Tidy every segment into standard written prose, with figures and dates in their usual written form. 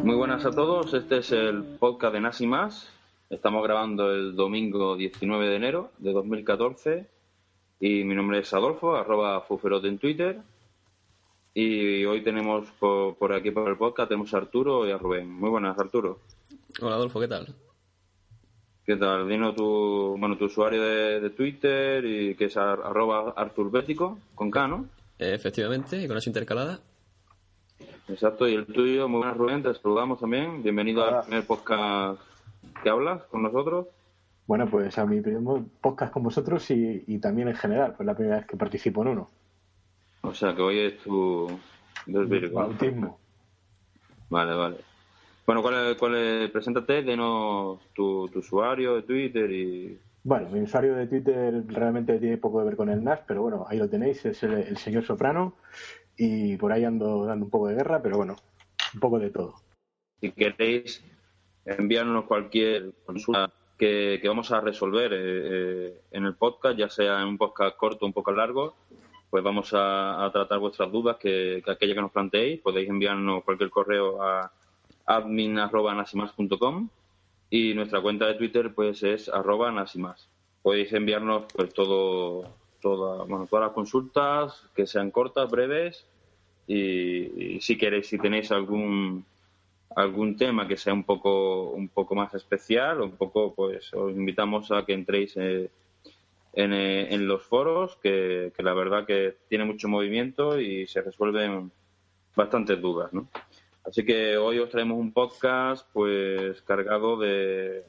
Muy buenas a todos, este es el podcast de Nas y Más. Estamos grabando el domingo 19 de enero de 2014 y mi nombre es Adolfo, @Fuferote en Twitter. Y hoy tenemos por aquí por el podcast tenemos a Arturo y a Rubén. Muy buenas, Arturo. Hola Adolfo, ¿qué tal? ¿Qué tal? Dinos tu usuario de Twitter, y que es @ArturBético, con K, ¿no? Efectivamente, y con eso intercalada. Exacto, y el tuyo. Muy buenas, Rubén, te saludamos también. Bienvenido al primer podcast que hablas con nosotros. Bueno, pues a mi primer podcast con vosotros y también en general, pues la primera vez que participo en uno. O sea, que hoy es tu bautismo. Vale. Bueno, preséntate, denos tu usuario de Twitter y... Bueno, mi usuario de Twitter realmente tiene poco que ver con el NAS, pero bueno, ahí lo tenéis, es el señor Soprano, y por ahí ando dando un poco de guerra, pero bueno, un poco de todo. Si queréis enviarnos cualquier consulta que vamos a resolver en el podcast, ya sea en un podcast corto o un poco largo, pues vamos a tratar vuestras dudas, que aquella que nos planteéis. Podéis enviarnos cualquier correo a admin@nasimas.com y nuestra cuenta de Twitter pues es @nasimas. Podéis enviarnos pues todas las consultas, que sean cortas, breves, y si tenéis algún tema que sea un poco más especial, pues os invitamos a que entréis en los foros, que la verdad que tiene mucho movimiento y se resuelven bastantes dudas, ¿no? Así que hoy os traemos un podcast pues cargado de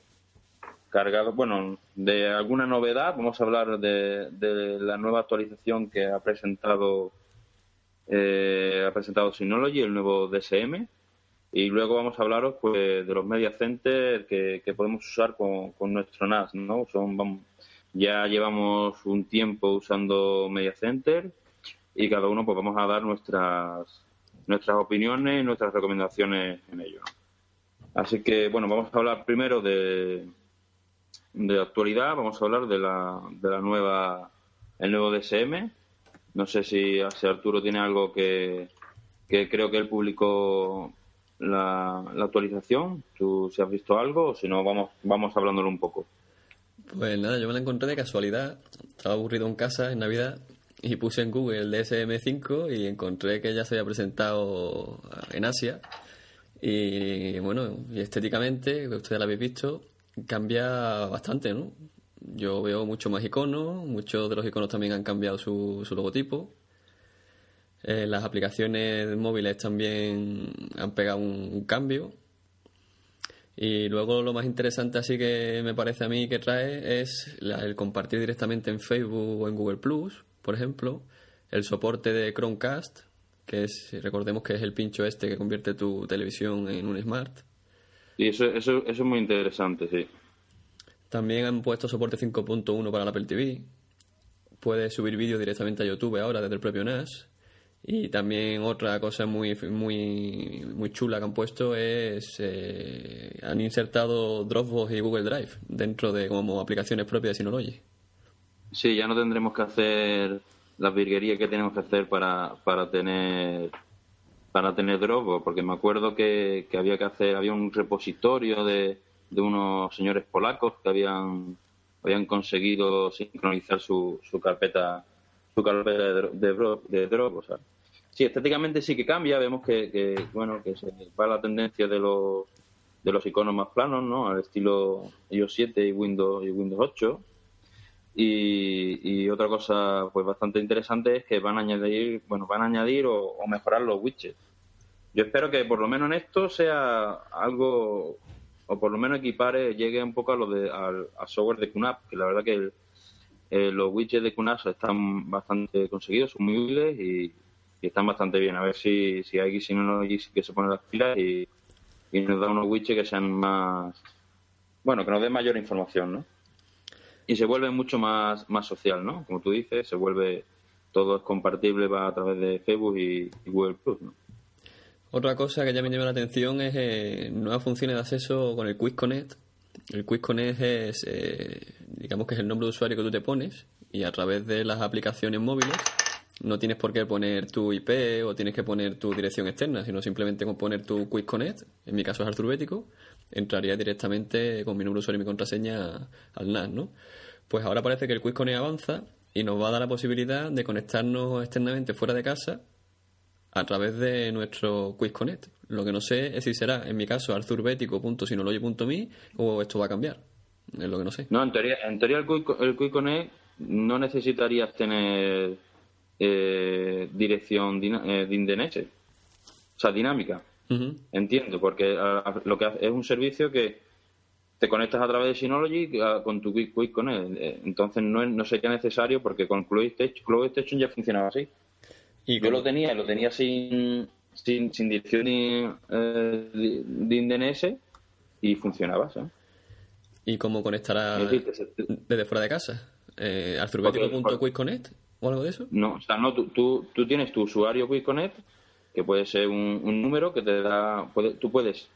alguna novedad. Vamos a hablar de la nueva actualización que ha presentado Synology, el nuevo DSM, y luego vamos a hablaros pues de los media center que podemos usar con nuestro NAS, ¿no? Ya llevamos un tiempo usando media center y cada uno pues vamos a dar nuestras opiniones y nuestras recomendaciones en ello. Así que bueno, vamos a hablar primero de actualidad. Vamos a hablar de la el nuevo DSM. No sé si Arturo tiene algo que creo que él publicó la actualización. ¿Tú si has visto algo o si no vamos hablándolo un poco? Pues nada, yo me la encontré de casualidad. Estaba aburrido en casa en Navidad y puse en Google el DSM-5 y encontré que ya se había presentado en Asia. Y bueno, y estéticamente, que ustedes lo habéis visto, cambia bastante, ¿no? Yo veo mucho más iconos, muchos de los iconos también han cambiado su logotipo. Las aplicaciones móviles también han pegado un cambio. Y luego lo más interesante así que me parece a mí que trae es el compartir directamente en Facebook o en Google Plus, por ejemplo, el soporte de Chromecast, que recordemos que es el pincho que convierte tu televisión en un smart. Y eso es muy interesante, sí. También han puesto soporte 5.1 para la Apple TV. Puedes subir vídeos directamente a YouTube ahora desde el propio NAS. Y también otra cosa muy chula que han puesto es han insertado Dropbox y Google Drive dentro de como aplicaciones propias de Synology. Sí, ya no tendremos que hacer las virguerías que tenemos que hacer para tener Dropbox, porque me acuerdo que había un repositorio de unos señores polacos que habían conseguido sincronizar su carpeta de Dropbox, ¿sabes? Sí, estéticamente sí que cambia. Vemos que se va la tendencia de los iconos más planos, ¿no? Al estilo iOS 7 y Windows 8. Y otra cosa pues bastante interesante es que van a añadir o mejorar los widgets. Yo espero que por lo menos en esto sea algo, o por lo menos llegue un poco al software de QNAP, que la verdad que los widgets de QNAP están bastante conseguidos, son muy útiles y están bastante bien. A ver si hay Synology que se pone las pilas y nos da unos widgets que sean más, que nos den mayor información, ¿no? Y se vuelve mucho más social, ¿no? Como tú dices, todo es compartible, va a través de Facebook y Google Plus, ¿no? Otra cosa que ya me llama la atención es nuevas funciones de acceso con el Quick Connect. El Quick Connect digamos que es el nombre de usuario que tú te pones y a través de las aplicaciones móviles No tienes por qué poner tu IP o tienes que poner tu dirección externa, sino simplemente con poner tu Quick Connect, en mi caso es Arturbético, entraría directamente con mi número de usuario y mi contraseña al NAS, ¿no? Pues ahora parece que el Quick Connect avanza y nos va a dar la posibilidad de conectarnos externamente fuera de casa a través de nuestro Quick Connect. Lo que no sé es si será, en mi caso, arturbetico.synology.me o esto va a cambiar. Es lo que no sé. No, en teoría el Quick Connect no necesitarías tener dirección de DNS, o sea, dinámica. Uh-huh. Entiendo, porque lo que hace es un servicio que te conectas a través de Synology con tu Quick Connect. Entonces no sería necesario, porque con Cloud Station ya funcionaba así. ¿Y yo lo tenía sin dirección de DNS y funcionaba, ¿sabes? ¿Y cómo conectará desde fuera de casa? ¿Arturbetico.quickconnect o algo de eso? No, o sea, no, tú tienes tu usuario Quick Connect, que puede ser un número que te da... tú puedes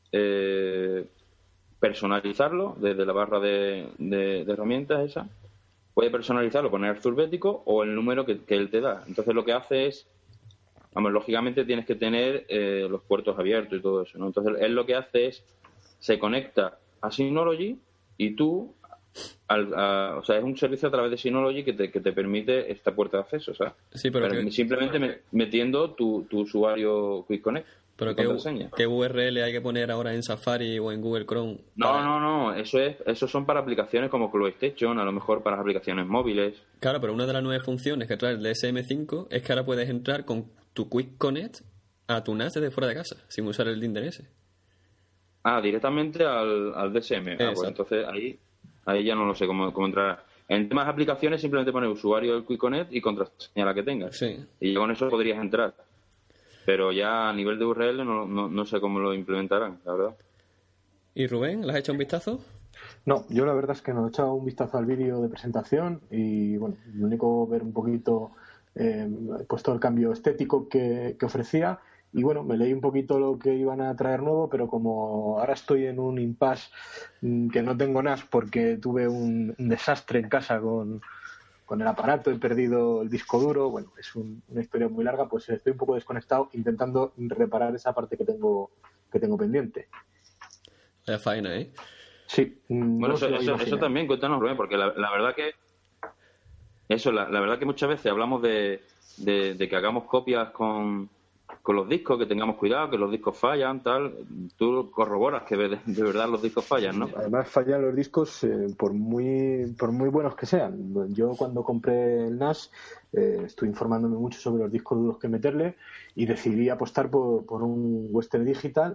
personalizarlo desde la barra de herramientas esa. Puedes personalizarlo, poner Arturbético o el número que él te da. Entonces lo que hace es... Vamos, lógicamente tienes que tener los puertos abiertos y todo eso, ¿no? Entonces él lo que hace es... Se conecta a Synology y tú... o sea, es un servicio a través de Synology que te permite esta puerta de acceso, ¿sabes? Sí, pero simplemente metiendo tu usuario Quick Connect. ¿Pero qué URL hay que poner ahora en Safari o en Google Chrome? No. Eso son para aplicaciones como Cloud Station, a lo mejor para aplicaciones móviles. Claro, pero una de las 9 funciones que trae el DSM5 es que ahora puedes entrar con tu Quick Connect a tu NAS desde fuera de casa, sin usar el DNS. Directamente al DSM. Pues entonces ahí ya no lo sé cómo entrar. En temas de aplicaciones simplemente pones usuario del Quick Connect y contraseña la que tengas. Sí. Y con eso podrías entrar. Pero ya a nivel de URL no sé cómo lo implementarán, la verdad. ¿Y Rubén, le has hecho un vistazo? No, yo la verdad es que no he echado un vistazo al vídeo de presentación y bueno, lo único ver un poquito pues todo el cambio estético que ofrecía. Y bueno, me leí un poquito lo que iban a traer nuevo, pero como ahora estoy en un impasse que no tengo NAS porque tuve un desastre en casa con el aparato, he perdido el disco duro, bueno, es una historia muy larga, pues estoy un poco desconectado intentando reparar esa parte que tengo pendiente. Vaya faena, ¿eh? Sí. Bueno, eso también, cuéntanos, Rubén, porque la verdad que la verdad que muchas veces hablamos de que hagamos copias con los discos, que tengamos cuidado, que los discos fallan, tal. Tú corroboras que de verdad los discos fallan, ¿no? Además fallan los discos por muy buenos que sean. Yo cuando compré el NAS estuve informándome mucho sobre los discos duros que meterle y decidí apostar por un Western Digital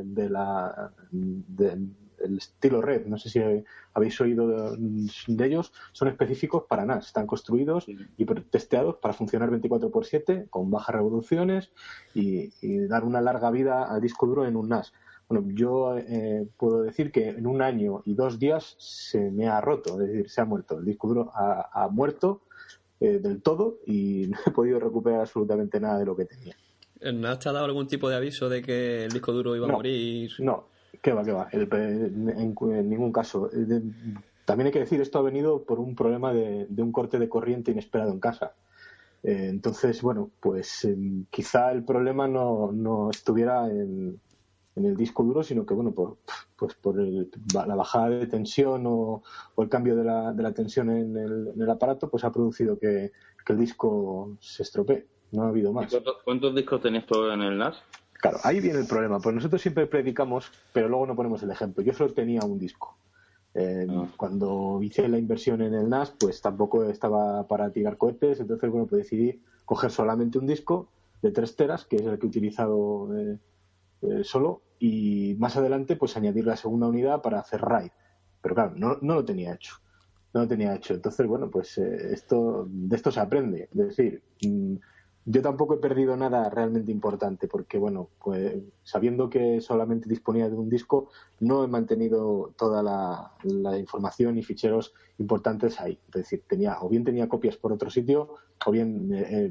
el estilo Red. No sé si habéis oído de ellos. Son específicos para NAS. Están construidos y testeados para funcionar 24/7 con bajas revoluciones y dar una larga vida al disco duro en un NAS. Bueno, yo puedo decir que en 1 año y 2 días se me ha roto, es decir, se ha muerto. El disco duro ha muerto del todo y no he podido recuperar absolutamente nada de lo que tenía. ¿El NAS te ha dado algún tipo de aviso de que el disco duro iba a morir? No. ¿Qué va? En ningún caso. También hay que decir, esto ha venido por un problema de un corte de corriente inesperado en casa. Entonces, bueno, pues quizá el problema no estuviera en el disco duro, sino que, bueno, por la bajada de tensión o el cambio de la tensión en el aparato, pues ha producido que el disco se estropee. No ha habido más. ¿Cuántos discos tenías tú en el NAS? Claro, ahí viene el problema, pues nosotros siempre predicamos, pero luego no ponemos el ejemplo. Yo solo tenía un disco. Cuando hice la inversión en el NAS, pues tampoco estaba para tirar cohetes, entonces, bueno, pues decidí coger solamente un disco de 3 teras, que es el que he utilizado solo, y más adelante, pues añadir la segunda unidad para hacer RAID. Pero claro, no lo tenía hecho. Entonces, bueno, pues de esto se aprende. Es decir, yo tampoco he perdido nada realmente importante porque, bueno, pues sabiendo que solamente disponía de un disco, no he mantenido toda la información y ficheros importantes ahí. Es decir, o bien tenía copias por otro sitio o bien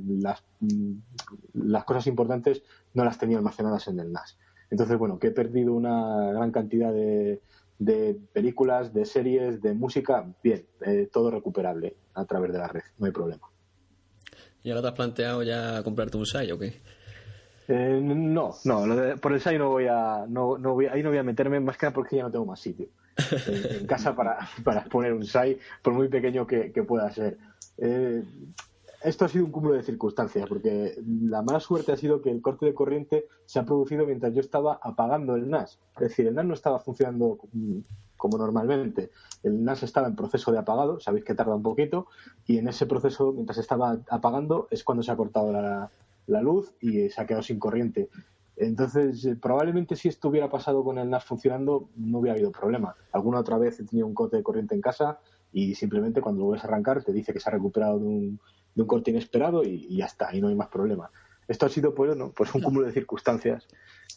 las cosas importantes no las tenía almacenadas en el NAS. Entonces, bueno, que he perdido una gran cantidad de películas, de series, de música, bien, todo recuperable a través de la red, no hay problema. ¿Y ahora te has planteado ya comprarte un SAI o qué? No, por el SAI ahí no voy a meterme, más que nada porque ya no tengo más sitio en casa para poner un SAI, por muy pequeño que pueda ser. Esto ha sido un cúmulo de circunstancias, porque la mala suerte ha sido que el corte de corriente se ha producido mientras yo estaba apagando el NAS. Es decir, el NAS no estaba funcionando como normalmente. El NAS estaba en proceso de apagado, sabéis que tarda un poquito, y en ese proceso, mientras estaba apagando, es cuando se ha cortado la luz y se ha quedado sin corriente. Entonces, probablemente si esto hubiera pasado con el NAS funcionando, no hubiera habido problema. Alguna otra vez he tenido un corte de corriente en casa y simplemente cuando lo vuelves a arrancar te dice que se ha recuperado de un corte inesperado y ya está, y no hay más problema. Esto ha sido pues un cúmulo de circunstancias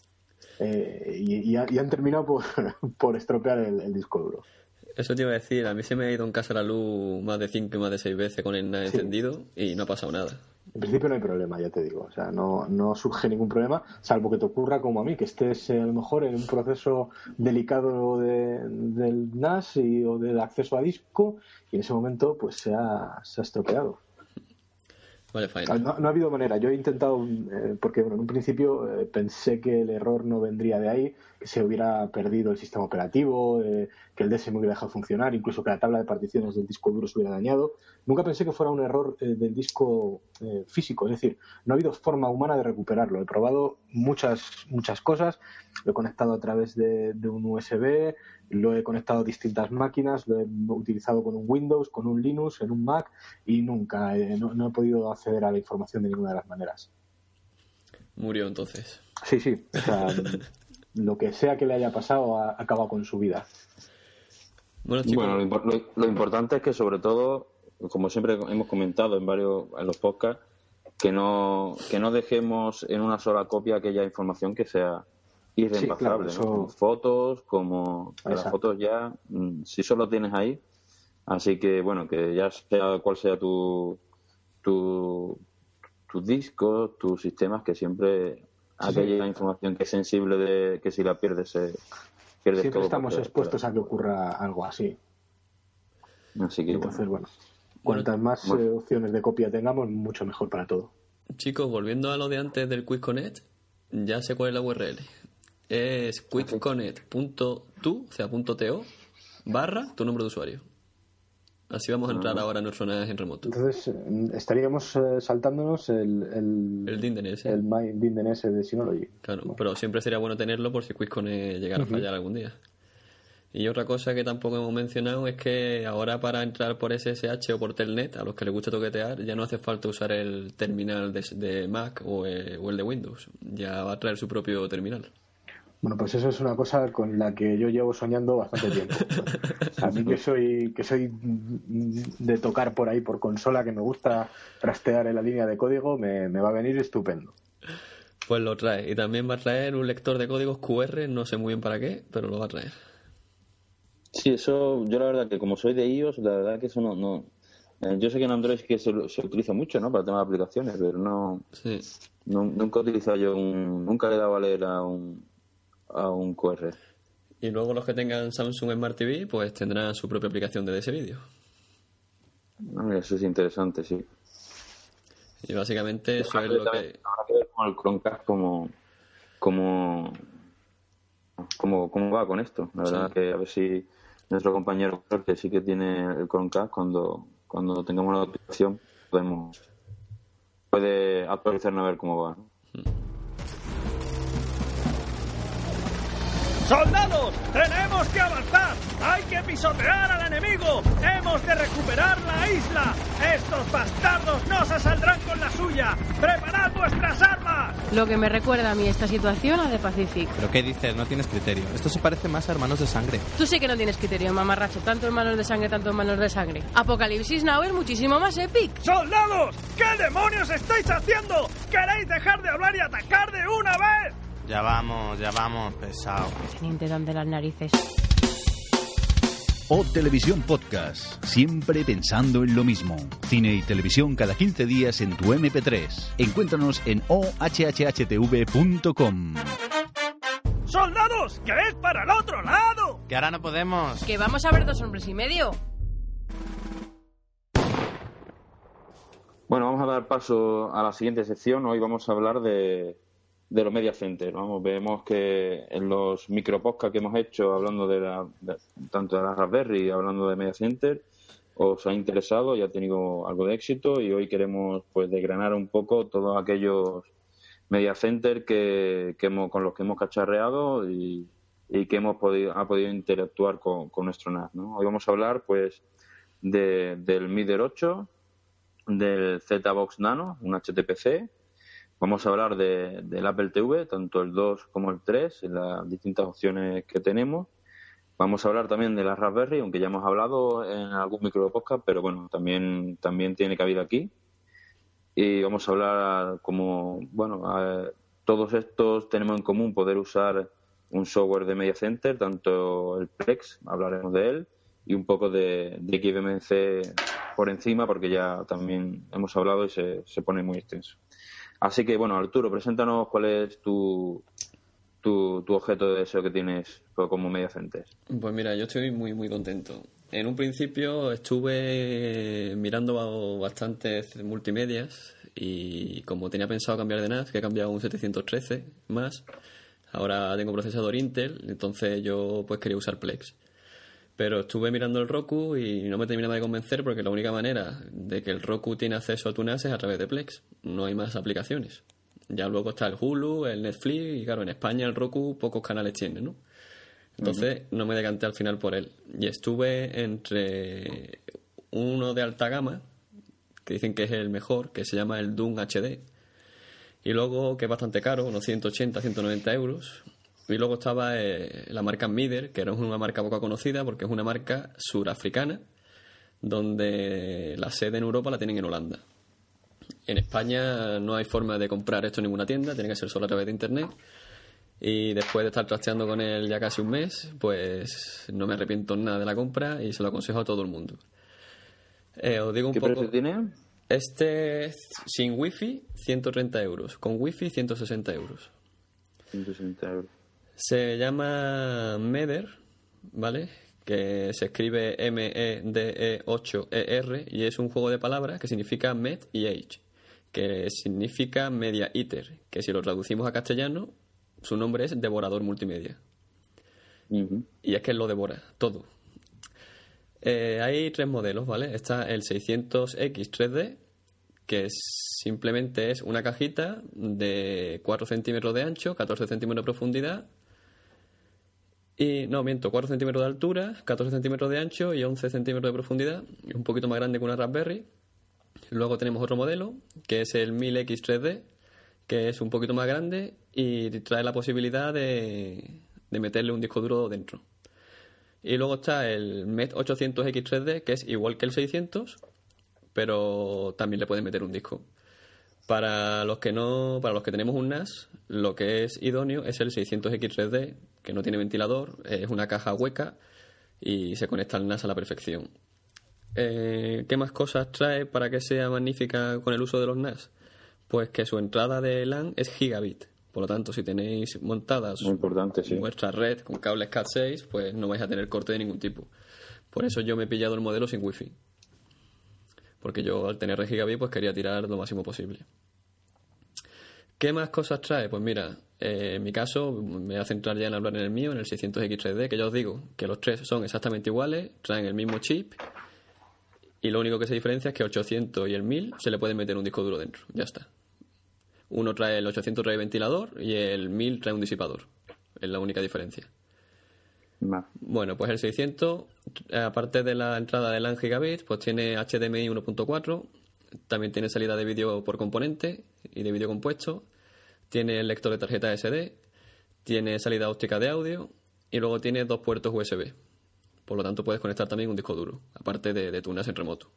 y han terminado por estropear el disco duro. Eso te iba a decir, a mí se me ha ido en casa la luz más de 5 y más de 6 veces con el NAS encendido y no ha pasado nada. En principio no hay problema, ya te digo, o sea, no surge ningún problema, salvo que te ocurra como a mí, que estés a lo mejor en un proceso delicado del NAS o del acceso a disco y en ese momento pues se ha estropeado. Vale, fine. No ha habido manera. Yo he intentado, porque en un principio pensé que el error no vendría de ahí, que se hubiera perdido el sistema operativo, que el DSM hubiera dejado funcionar, incluso que la tabla de particiones del disco duro se hubiera dañado. Nunca pensé que fuera un error del disco físico, es decir, no ha habido forma humana de recuperarlo. He probado muchas cosas, lo he conectado a través de un USB, lo he conectado a distintas máquinas, lo he utilizado con un Windows, con un Linux, en un Mac y nunca, no he podido acceder a la información de ninguna de las maneras. Murió entonces. Sí, o sea, lo que sea que le haya pasado ha acabado con su vida. Bueno, chicos. Lo importante es que sobre todo, como siempre hemos comentado en los podcasts, que no dejemos en una sola copia aquella información que sea irreemplazable, sí, claro, ¿no? Como fotos, como las fotos ya, si solo tienes ahí, así que bueno, que ya sea cual sea tu disco, tus sistemas, que siempre aquella información que es sensible que si la pierdes pierdes siempre todo. Estamos expuestos a que ocurra algo así. Así que entonces cuantas más opciones de copia tengamos, mucho mejor para todo. Chicos, volviendo a lo de antes del QuickConnect, ya sé cuál es la URL. Es quickconnect.to, o sea, .to, / tu nombre de usuario. Así vamos a entrar ahora en nuestro NAS en remoto. Entonces, estaríamos saltándonos el DIN-DNS. El DIN-DNS de Synology. Claro, pero siempre sería bueno tenerlo por si QuickConnect llegara a fallar algún día. Y otra cosa que tampoco hemos mencionado es que ahora para entrar por SSH o por Telnet, a los que les gusta toquetear, ya no hace falta usar el terminal de Mac o el de Windows. Ya va a traer su propio terminal. Bueno, pues eso es una cosa con la que yo llevo soñando bastante tiempo. A mí que soy de tocar por ahí por consola, que me gusta trastear en la línea de código, me va a venir estupendo. Pues lo trae. Y también va a traer un lector de códigos QR, no sé muy bien para qué, pero lo va a traer. Sí, eso, yo la verdad que como soy de iOS, la verdad que eso no yo sé que en Android que se utiliza mucho, ¿no? Para el tema de aplicaciones, pero no. Sí. Nunca he utilizado nunca le he dado a leer a un QR. Y luego los que tengan Samsung Smart TV pues tendrán su propia aplicación de ese vídeo. Eso es interesante, sí. Y básicamente eso es lo que... Habrá que ver con el Chromecast cómo va con esto. La verdad que a ver si nuestro compañero que sí que tiene el Chromecast, cuando tengamos la aplicación puede actualizarnos a ver cómo va, ¿no? ¡Soldados! ¡Tenemos que avanzar! ¡Hay que pisotear al enemigo! ¡Hemos de recuperar la isla! ¡Estos bastardos no se saldrán con la suya! ¡Preparad vuestras armas! Lo que me recuerda a mí esta situación a The Pacific. ¿Pero qué dices? No tienes criterio. Esto se parece más a Hermanos de Sangre. Tú sí que no tienes criterio, mamarracho. Tanto Hermanos de Sangre, tanto Hermanos de Sangre. Apocalipsis Now es muchísimo más épico. ¡Soldados! ¿Qué demonios estáis haciendo? ¿Queréis dejar de hablar y atacar de una vez? Ya vamos, pesado. Teniente dan de las narices. O Televisión Podcast, siempre pensando en lo mismo. Cine y televisión cada 15 días en tu MP3. Encuéntranos en ohhtv.com. ¡Soldados! ¡Que es para el otro lado! Que ahora no podemos. Que vamos a ver 2 hombres y medio. Bueno, vamos a dar paso a la siguiente sección. Hoy vamos a hablar de los media center. Vemos que en los micropodcasts que hemos hecho hablando tanto de la Raspberry, hablando de media center, os ha interesado y ha tenido algo de éxito, y hoy queremos pues desgranar un poco todos aquellos media center con los que hemos cacharreado y que ha podido interactuar con nuestro NAS, ¿no? Hoy vamos a hablar pues del Mider 8, del ZBox Nano, un HTPC. Vamos a hablar del Apple TV, tanto el 2 como el 3, en las distintas opciones que tenemos. Vamos a hablar también de la Raspberry, aunque ya hemos hablado en algún micro podcast, pero bueno, también tiene cabida aquí. Y vamos a hablar todos estos tenemos en común poder usar un software de Media Center, tanto el Plex, hablaremos de él, y un poco de XBMC por encima, porque ya también hemos hablado y se pone muy extenso. Así que, bueno, Arturo, preséntanos cuál es tu objeto de deseo que tienes como Media Center. Pues mira, yo estoy muy, muy contento. En un principio estuve mirando bastantes multimedias y como tenía pensado cambiar de NAS, que he cambiado un 713 más, ahora tengo procesador Intel, entonces yo pues quería usar Plex. Pero estuve mirando el Roku y no me terminaba de convencer, porque la única manera de que el Roku tiene acceso a tu NAS es a través de Plex. No hay más aplicaciones. Ya luego está el Hulu, el Netflix, y claro, en España el Roku pocos canales tiene, ¿no? Entonces no me decanté al final por él. Y estuve entre uno de alta gama, que dicen que es el mejor, que se llama el Doom HD. Y luego, que es bastante caro, unos 180, 190 euros. Y luego estaba la marca Mider, que era una marca poco conocida porque es una marca surafricana, donde la sede en Europa la tienen en Holanda. En España no hay forma de comprar esto en ninguna tienda, tiene que ser solo a través de internet. Y después de estar trasteando con él ya casi un mes, pues no me arrepiento nada de la compra y se lo aconsejo a todo el mundo. Os digo un ¿Qué poco. precio tiene? Este sin wifi 130 euros, con wifi 160 euros. 160 euros. Se llama Meder, ¿vale? Que se escribe MEDE8ER y es un juego de palabras que significa Med y Age, que significa Media Eater, que si lo traducimos a castellano, su nombre es Devorador Multimedia. Uh-huh. Y es que él lo devora todo. Hay tres modelos, ¿vale? Está el 600X 3D, que simplemente es una cajita de 4 centímetros de ancho, 14 centímetros de profundidad. Y, no, miento, 4 centímetros de altura, 14 centímetros de ancho y 11 centímetros de profundidad. Es un poquito más grande que una Raspberry. Luego tenemos otro modelo, que es el 1000X 3D, que es un poquito más grande y trae la posibilidad de meterle un disco duro dentro. Y luego está el MED 800X 3D, que es igual que el 600, pero también le pueden meter un disco. Para los que tenemos un NAS, lo que es idóneo es el 600X 3D, que no tiene ventilador, es una caja hueca y se conecta al NAS a la perfección. ¿Qué más cosas trae para que sea magnífica con el uso de los NAS? Pues que su entrada de LAN es gigabit. Por lo tanto, si tenéis montadas vuestra red con cables Cat6, pues no vais a tener corte de ningún tipo. Por eso yo me he pillado el modelo sin wifi. Porque yo al tener red gigabit pues quería tirar lo máximo posible. ¿Qué más cosas trae? Pues mira, en mi caso me voy a centrar ya en hablar en el mío, en el 600X 3D, que ya os digo que los tres son exactamente iguales, traen el mismo chip y lo único que se diferencia es que el 800 y el 1000 se le puede meter un disco duro dentro, ya está. Uno trae el 800 trae ventilador y el 1000 trae un disipador, es la única diferencia. Bueno, pues el 600, aparte de la entrada de LAN gigabit, pues tiene HDMI 1.4, también tiene salida de vídeo por componente y de vídeo compuesto, tiene el lector de tarjeta SD, tiene salida óptica de audio y luego tiene 2 puertos USB. Por lo tanto puedes conectar también un disco duro, aparte de tu NAS en remoto.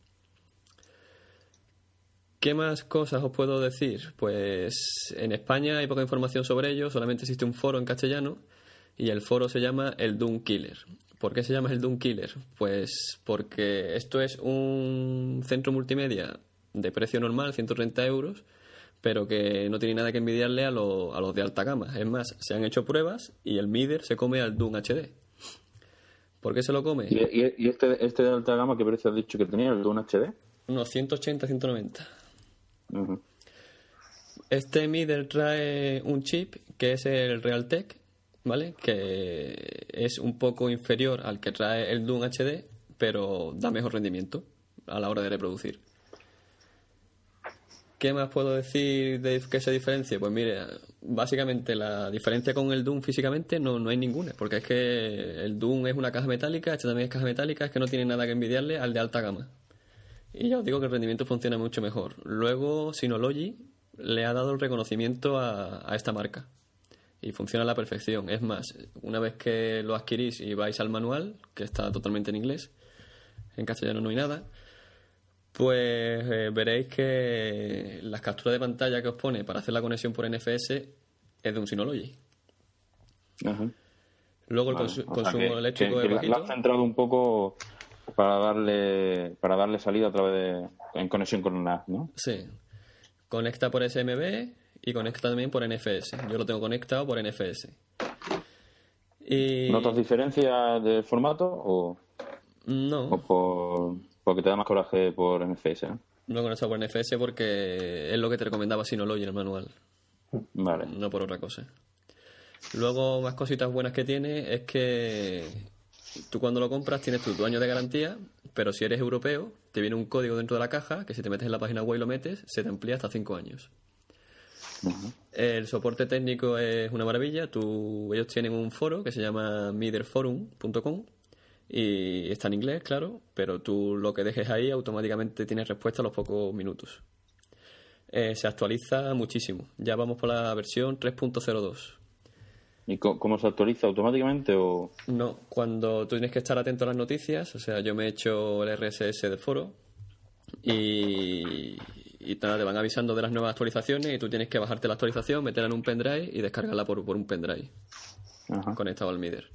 ¿Qué más cosas os puedo decir? Pues en España hay poca información sobre ello, solamente existe un foro en castellano y el foro se llama el Doom Killer. ¿Por qué se llama el Doom Killer? Pues porque esto es un centro multimedia de precio normal, 130 euros, pero que no tiene nada que envidiarle a los de alta gama. Es más, se han hecho pruebas y el Mider se come al Doom HD. ¿Por qué se lo come? ¿Y este de alta gama qué precio has dicho que tenía, el Doom HD? Unos 180, 190. Ujú. Este Middle trae un chip que es el Realtek, ¿vale? Que es un poco inferior al que trae el Doom HD, pero da mejor rendimiento a la hora de reproducir. ¿Qué más puedo decir de que se diferencie? Pues mire, básicamente la diferencia con el Doom físicamente no hay ninguna, porque es que el Doom es una caja metálica, este también es caja metálica, es que no tiene nada que envidiarle al de alta gama. Y ya os digo que el rendimiento funciona mucho mejor. Luego, Synology le ha dado el reconocimiento a esta marca y funciona a la perfección. Es más, una vez que lo adquirís y vais al manual, que está totalmente en inglés, en castellano no hay nada, pues veréis que las capturas de pantalla que os pone para hacer la conexión por NFS es de un Synology. Ajá. Luego el consumo eléctrico es bajito. Lo has centrado un poco para darle salida a través en conexión con un NAS, ¿no? Sí. Conecta por SMB y conecta también por NFS. Yo lo tengo conectado por NFS. Y... ¿Notas diferencias de formato o no? Porque te da más coraje por NFS, ¿no? No he conectado por NFS porque es lo que te recomendaba Synology en el manual. Vale. No por otra cosa. Luego, más cositas buenas que tiene es que tú cuando lo compras tienes tu año de garantía, pero si eres europeo, te viene un código dentro de la caja que si te metes en la página web y lo metes, se te amplía hasta 5 años. Uh-huh. El soporte técnico es una maravilla. Ellos tienen un foro que se llama miderforum.com y está en inglés, claro, pero tú lo que dejes ahí automáticamente tienes respuesta a los pocos minutos. Se actualiza muchísimo. Ya vamos por la versión 3.02. ¿Y cómo se actualiza? ¿Automáticamente o...? No, cuando tú tienes que estar atento a las noticias. O sea, yo me he hecho el RSS del foro y nada, te van avisando de las nuevas actualizaciones y tú tienes que bajarte la actualización, meterla en un pendrive y descargarla por un pendrive. Ajá. Conectado al Mider.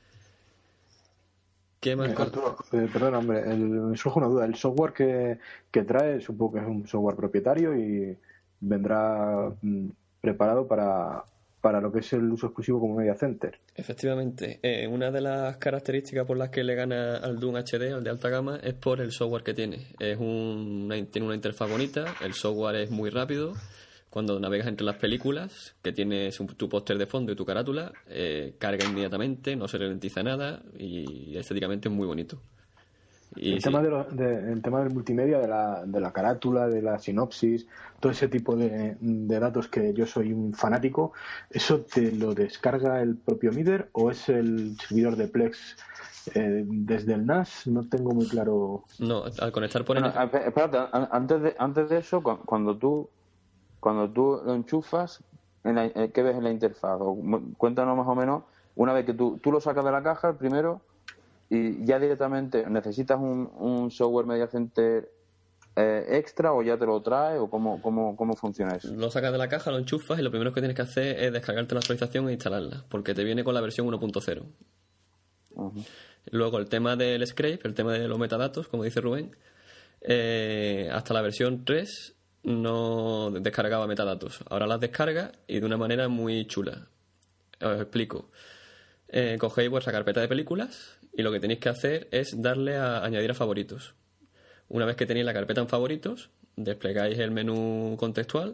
¿Qué más? Arturo, perdona, hombre, me surge una duda. El software que trae, supongo que es un software propietario y vendrá preparado para lo que es el uso exclusivo como Media Center. Efectivamente. Una de las características por las que le gana al Doom HD, al de alta gama, es por el software que tiene. Tiene una interfaz bonita, el software es muy rápido. Cuando navegas entre las películas, que tienes tu póster de fondo y tu carátula, carga inmediatamente, no se ralentiza nada y estéticamente es muy bonito. Y el tema del multimedia, de la carátula, de la sinopsis, todo ese tipo de datos que yo soy un fanático, ¿eso te lo descarga el propio Mider o es el servidor de Plex desde el NAS? No tengo muy claro. No, al conectar por espérate, antes de eso, cuando tú lo enchufas, ¿qué ves en la interfaz? Cuéntanos más o menos, una vez que tú lo sacas de la caja, el primero, y ya directamente necesitas un software Media Center extra o ya te lo trae o cómo funciona eso. Lo sacas de la caja, lo enchufas y lo primero que tienes que hacer es descargarte la actualización e instalarla, porque te viene con la versión 1.0. Uh-huh. Luego el tema del scrape, el tema de los metadatos, como dice Rubén, hasta la versión 3 no descargaba metadatos. Ahora las descarga y de una manera muy chula. Os explico. Cogéis vuestra carpeta de películas y lo que tenéis que hacer es darle a añadir a favoritos. Una vez que tenéis la carpeta en favoritos, desplegáis el menú contextual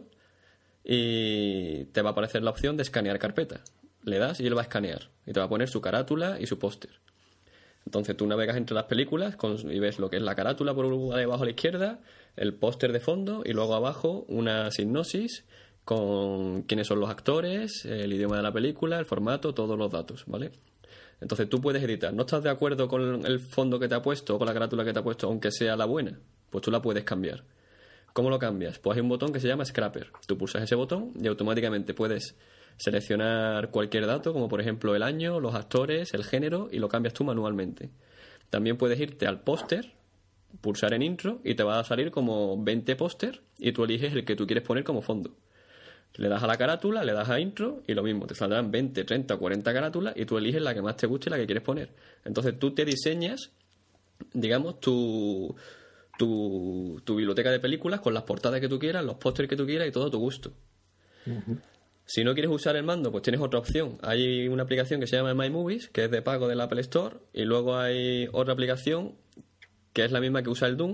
y te va a aparecer la opción de escanear carpeta. Le das y él va a escanear y te va a poner su carátula y su póster. Entonces tú navegas entre las películas y ves lo que es la carátula por debajo a la izquierda, el póster de fondo y luego abajo una sinopsis con quiénes son los actores, el idioma de la película, el formato, todos los datos, ¿vale? Entonces tú puedes editar. ¿No estás de acuerdo con el fondo que te ha puesto o con la carátula que te ha puesto, aunque sea la buena? Pues tú la puedes cambiar. ¿Cómo lo cambias? Pues hay un botón que se llama Scraper. Tú pulsas ese botón y automáticamente puedes seleccionar cualquier dato, como por ejemplo el año, los actores, el género, y lo cambias tú manualmente. También puedes irte al póster, pulsar en intro y te va a salir como 20 póster y tú eliges el que tú quieres poner como fondo. Le das a la carátula, le das a intro y lo mismo, te saldrán 20, 30, 40 carátulas y tú eliges la que más te guste y la que quieres poner. Entonces tú te diseñas, digamos, tu biblioteca de películas con las portadas que tú quieras, los pósteres que tú quieras y todo a tu gusto. Uh-huh. Si no quieres usar el mando, pues tienes otra opción. Hay una aplicación que se llama My Movies, que es de pago del Apple Store, y luego hay otra aplicación que es la misma que usa el Doom,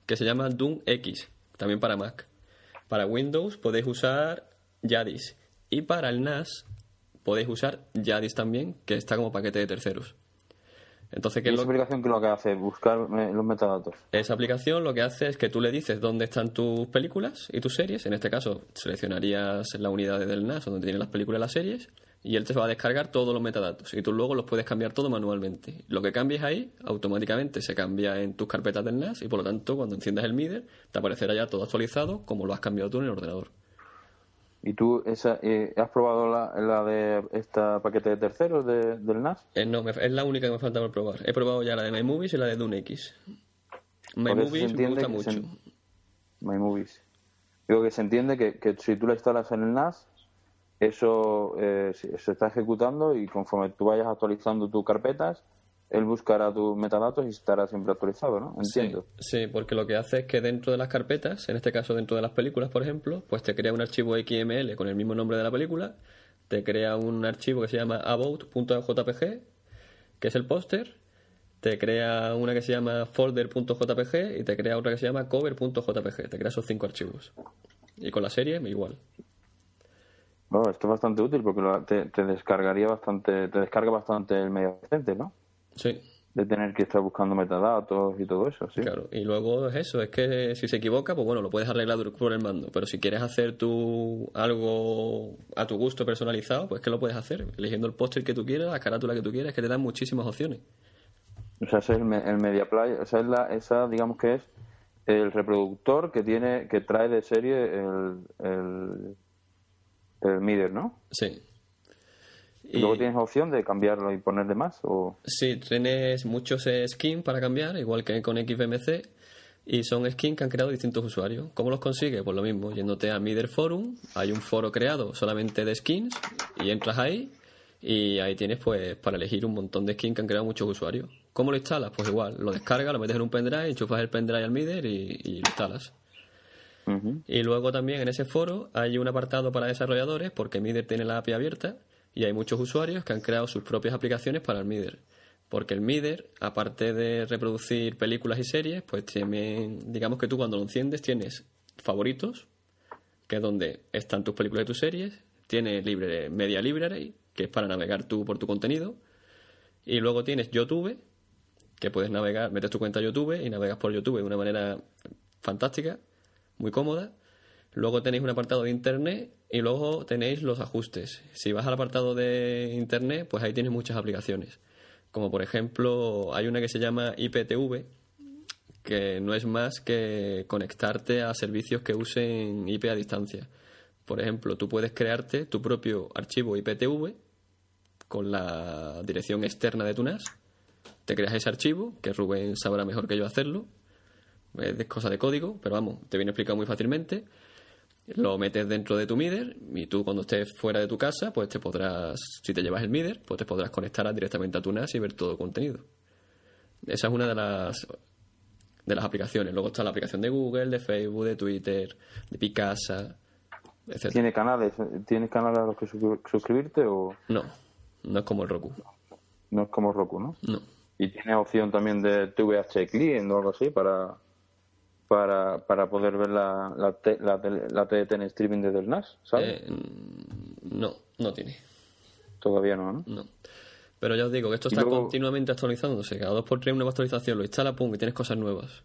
que se llama Doom X, también para Mac. Para Windows podéis usar Yadis. Y para el NAS podéis usar Yadis también, que está como paquete de terceros. Entonces, ¿qué ¿Y esa aplicación qué es lo que hace? Buscar los metadatos. Esa aplicación lo que hace es que tú le dices dónde están tus películas y tus series. En este caso, seleccionarías la unidad del NAS donde tienen las películas y las series, y él te va a descargar todos los metadatos. Y tú luego los puedes cambiar todo manualmente. Lo que cambies ahí, automáticamente se cambia en tus carpetas del NAS, y por lo tanto, cuando enciendas el MIDER, te aparecerá ya todo actualizado como lo has cambiado tú en el ordenador. ¿Y tú has probado la de esta paquete de terceros del NAS? No, es la única que me falta por probar. He probado ya la de MyMovies y la de Dune X. MyMovies me gusta mucho. MyMovies. Digo que se entiende que si tú la instalas en el NAS, eso se está ejecutando, y conforme tú vayas actualizando tus carpetas, él buscará tus metadatos y estará siempre actualizado, ¿no? Entiendo. Sí, porque lo que hace es que dentro de las carpetas, en este caso dentro de las películas, por ejemplo, pues te crea un archivo XML con el mismo nombre de la película, te crea un archivo que se llama about.jpg, que es el póster, te crea una que se llama folder.jpg y te crea otra que se llama cover.jpg. Te crea esos 5 archivos. Y con la serie igual. Bueno, esto es bastante útil porque te descarga bastante el medio docente, ¿no? Sí. De tener que estar buscando metadatos y todo eso, sí. Claro, y luego es eso, es que si se equivoca, pues bueno, lo puedes arreglar por el mando, pero si quieres hacer tú algo a tu gusto personalizado, pues que lo puedes hacer, eligiendo el póster que tú quieras, la carátula que tú quieras, que te dan muchísimas opciones. O sea, ese es el Media Player, o sea, esa digamos que es el reproductor que trae de serie el MIDER, ¿no? Sí. ¿Y luego tienes opción de cambiarlo y ponerle más? ¿O? Sí, tienes muchos skins para cambiar, igual que con XBMC, y son skins que han creado distintos usuarios. ¿Cómo los consigues? Pues lo mismo, yéndote a Mider Forum, hay un foro creado solamente de skins, y entras ahí, y ahí tienes pues para elegir un montón de skins que han creado muchos usuarios. ¿Cómo lo instalas? Pues igual, lo descargas, lo metes en un pendrive, enchufas el pendrive al Mider y lo instalas. Uh-huh. Y luego también en ese foro hay un apartado para desarrolladores, porque Mider tiene la API abierta, y hay muchos usuarios que han creado sus propias aplicaciones para el Mider. Porque el Mider, aparte de reproducir películas y series, pues también, digamos que tú cuando lo enciendes tienes favoritos, que es donde están tus películas y tus series, tienes Media Library, que es para navegar tú por tu contenido, y luego tienes YouTube, que puedes navegar, metes tu cuenta a YouTube y navegas por YouTube de una manera fantástica, muy cómoda. Luego tenéis un apartado de Internet y luego tenéis los ajustes. Si vas al apartado de Internet, pues ahí tienes muchas aplicaciones. Como por ejemplo, hay una que se llama IPTV, que no es más que conectarte a servicios que usen IP a distancia. Por ejemplo, tú puedes crearte tu propio archivo IPTV con la dirección externa de tu NAS. Te creas ese archivo, que Rubén sabrá mejor que yo hacerlo. Es cosa de código, pero vamos, te viene explicado muy fácilmente. Lo metes dentro de tu Mider y tú cuando estés fuera de tu casa, pues te podrás, si te llevas el Mider, pues te podrás conectar directamente a tu NAS y ver todo el contenido. Esa es una de las aplicaciones. Luego está la aplicación de Google, de Facebook, de Twitter, de Picasa, etc. ¿Tienes canales a los que suscribirte o...? No es como el Roku. No es como Roku, ¿no? No. ¿Y tienes opción también de TVH Client o algo así para poder ver la TDT en streaming desde el NAS, ¿sabes? No tiene. Todavía no. No. Pero ya os digo que esto está continuamente actualizándose. Cada 2x3 nueva actualización. Lo instala, pum, y tienes cosas nuevas.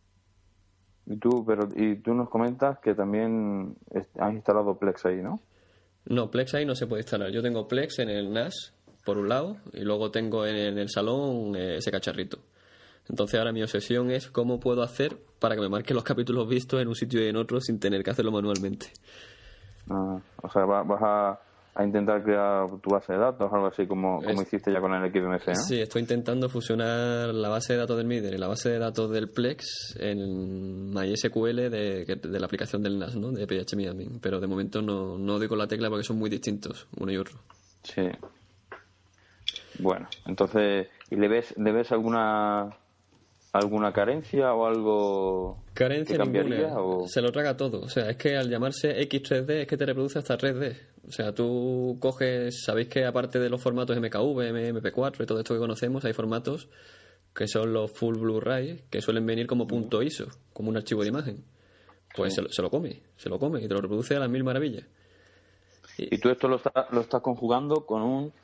Y tú nos comentas que también has instalado Plex ahí, ¿no? No, Plex ahí no se puede instalar. Yo tengo Plex en el NAS, por un lado, y luego tengo en el salón ese cacharrito. Entonces ahora mi obsesión es cómo puedo hacer para que me marque los capítulos vistos en un sitio y en otro sin tener que hacerlo manualmente. O sea, vas a intentar crear tu base de datos o algo así como hiciste ya con el XBMC, ¿no? Sí, estoy intentando fusionar la base de datos del Mider y la base de datos del Plex en MySQL de la aplicación del NAS, ¿no? De phpAdmin. Pero de momento no doy con la tecla porque son muy distintos uno y otro. Sí. Bueno, entonces, ¿y le ves alguna carencia o algo carencia que cambiaría? Ninguna. O... Se lo traga todo. O sea, es que al llamarse X3D es que te reproduce hasta 3D. O sea, tú coges... Sabéis que aparte de los formatos MKV, MP4 y todo esto que conocemos, hay formatos que son los full Blu-ray, que suelen venir como punto ISO, como un archivo de imagen. Pues se lo come y te lo reproduce a las mil maravillas. Y tú esto lo estás conjugando con un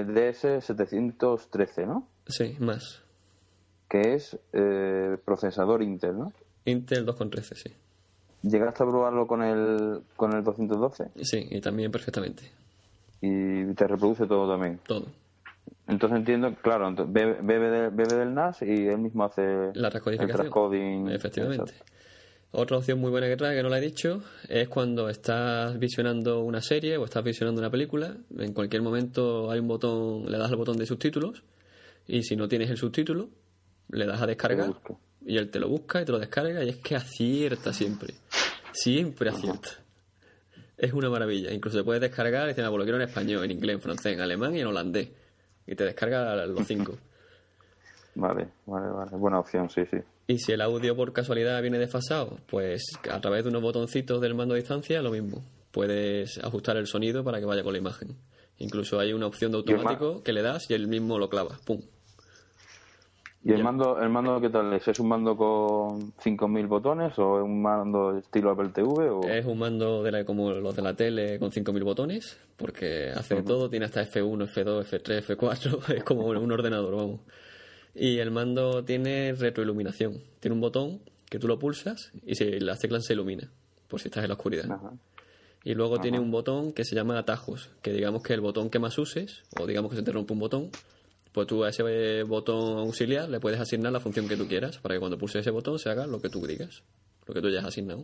DS713, ¿no? Sí, más. Que es procesador Intel, ¿no? Intel 2.13, sí. ¿Llegaste a probarlo con el 212? Sí, y también perfectamente. Y te reproduce todo también. Todo. Entonces entiendo, claro, bebe del NAS y él mismo hace la transcodificación. el transcoding. Efectivamente. Exacto. Otra opción muy buena que trae, que no la he dicho, es cuando estás visionando una serie o estás visionando una película. En cualquier momento hay un botón, le das al botón de subtítulos, y si no tienes el subtítulo, le das a descargar y él te lo busca y te lo descarga, y es que acierta siempre. Siempre acierta. Es una maravilla. Incluso te puedes descargar y dices, pues lo quiero en español, en inglés, en francés, en alemán y en holandés. Y te descarga los 5. Vale. Buena opción, sí. Y si el audio por casualidad viene desfasado, pues a través de unos botoncitos del mando a distancia, lo mismo. Puedes ajustar el sonido para que vaya con la imagen. Incluso hay una opción de automático que le das y él mismo lo clava. ¡Pum! ¿Y el mando qué tal es? ¿Es un mando con 5.000 botones o es un mando estilo Apple TV? ¿O? Es un mando como los de la tele con 5.000 botones, porque hace de todo, tiene hasta F1, F2, F3, F4, es como un ordenador, vamos. Y el mando tiene retroiluminación. Tiene un botón que tú lo pulsas y las teclas se ilumina, por si estás en la oscuridad. Ajá. Y luego tiene un botón que se llama atajos, que digamos que el botón que más uses, o digamos que se te rompe un botón, pues tú a ese botón auxiliar le puedes asignar la función que tú quieras, para que cuando pulses ese botón se haga lo que tú digas, lo que tú ya has asignado.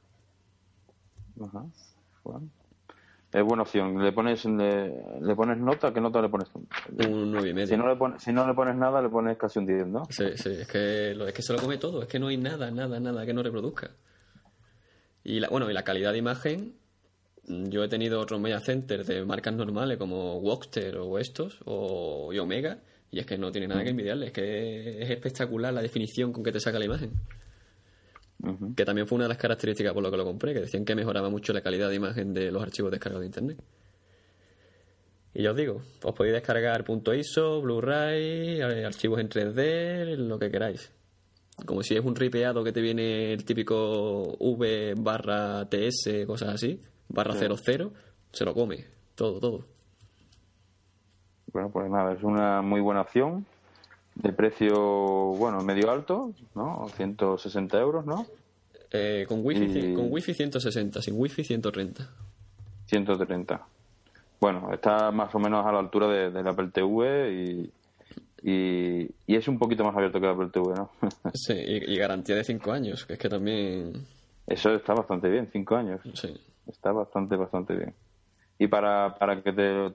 Ajá. Bueno. Es buena opción. ¿Le pones nota? ¿Qué nota le pones? Un 9,5. Si no le pones nada, le pones casi un 10, ¿no? Sí, es que se lo come todo. Es que no hay nada que no reproduzca. Y la calidad de imagen, yo he tenido otros media centers de marcas normales como Woxter o estos, y Omega, y es que no tiene nada que envidiarle. Es que es espectacular la definición con que te saca la imagen. Uh-huh. Que también fue una de las características por lo que lo compré, que decían que mejoraba mucho la calidad de imagen de los archivos descargados de internet. Y ya os digo, os podéis descargar .ISO, Blu-ray, archivos en 3D, lo que queráis. Como si es un ripeado que te viene el típico V/TS, cosas así, /00, se lo come, todo. Bueno, pues nada, es una muy buena opción. De precio, medio alto, ¿no? 160 euros, ¿no? Con wifi 160, sin wifi 130. 130. Bueno, está más o menos a la altura del Apple TV y es un poquito más abierto que el Apple TV, ¿no? Sí, y garantía de 5 años, que es que también... Eso está bastante bien, 5 años. Sí. Está bastante bien. Y para que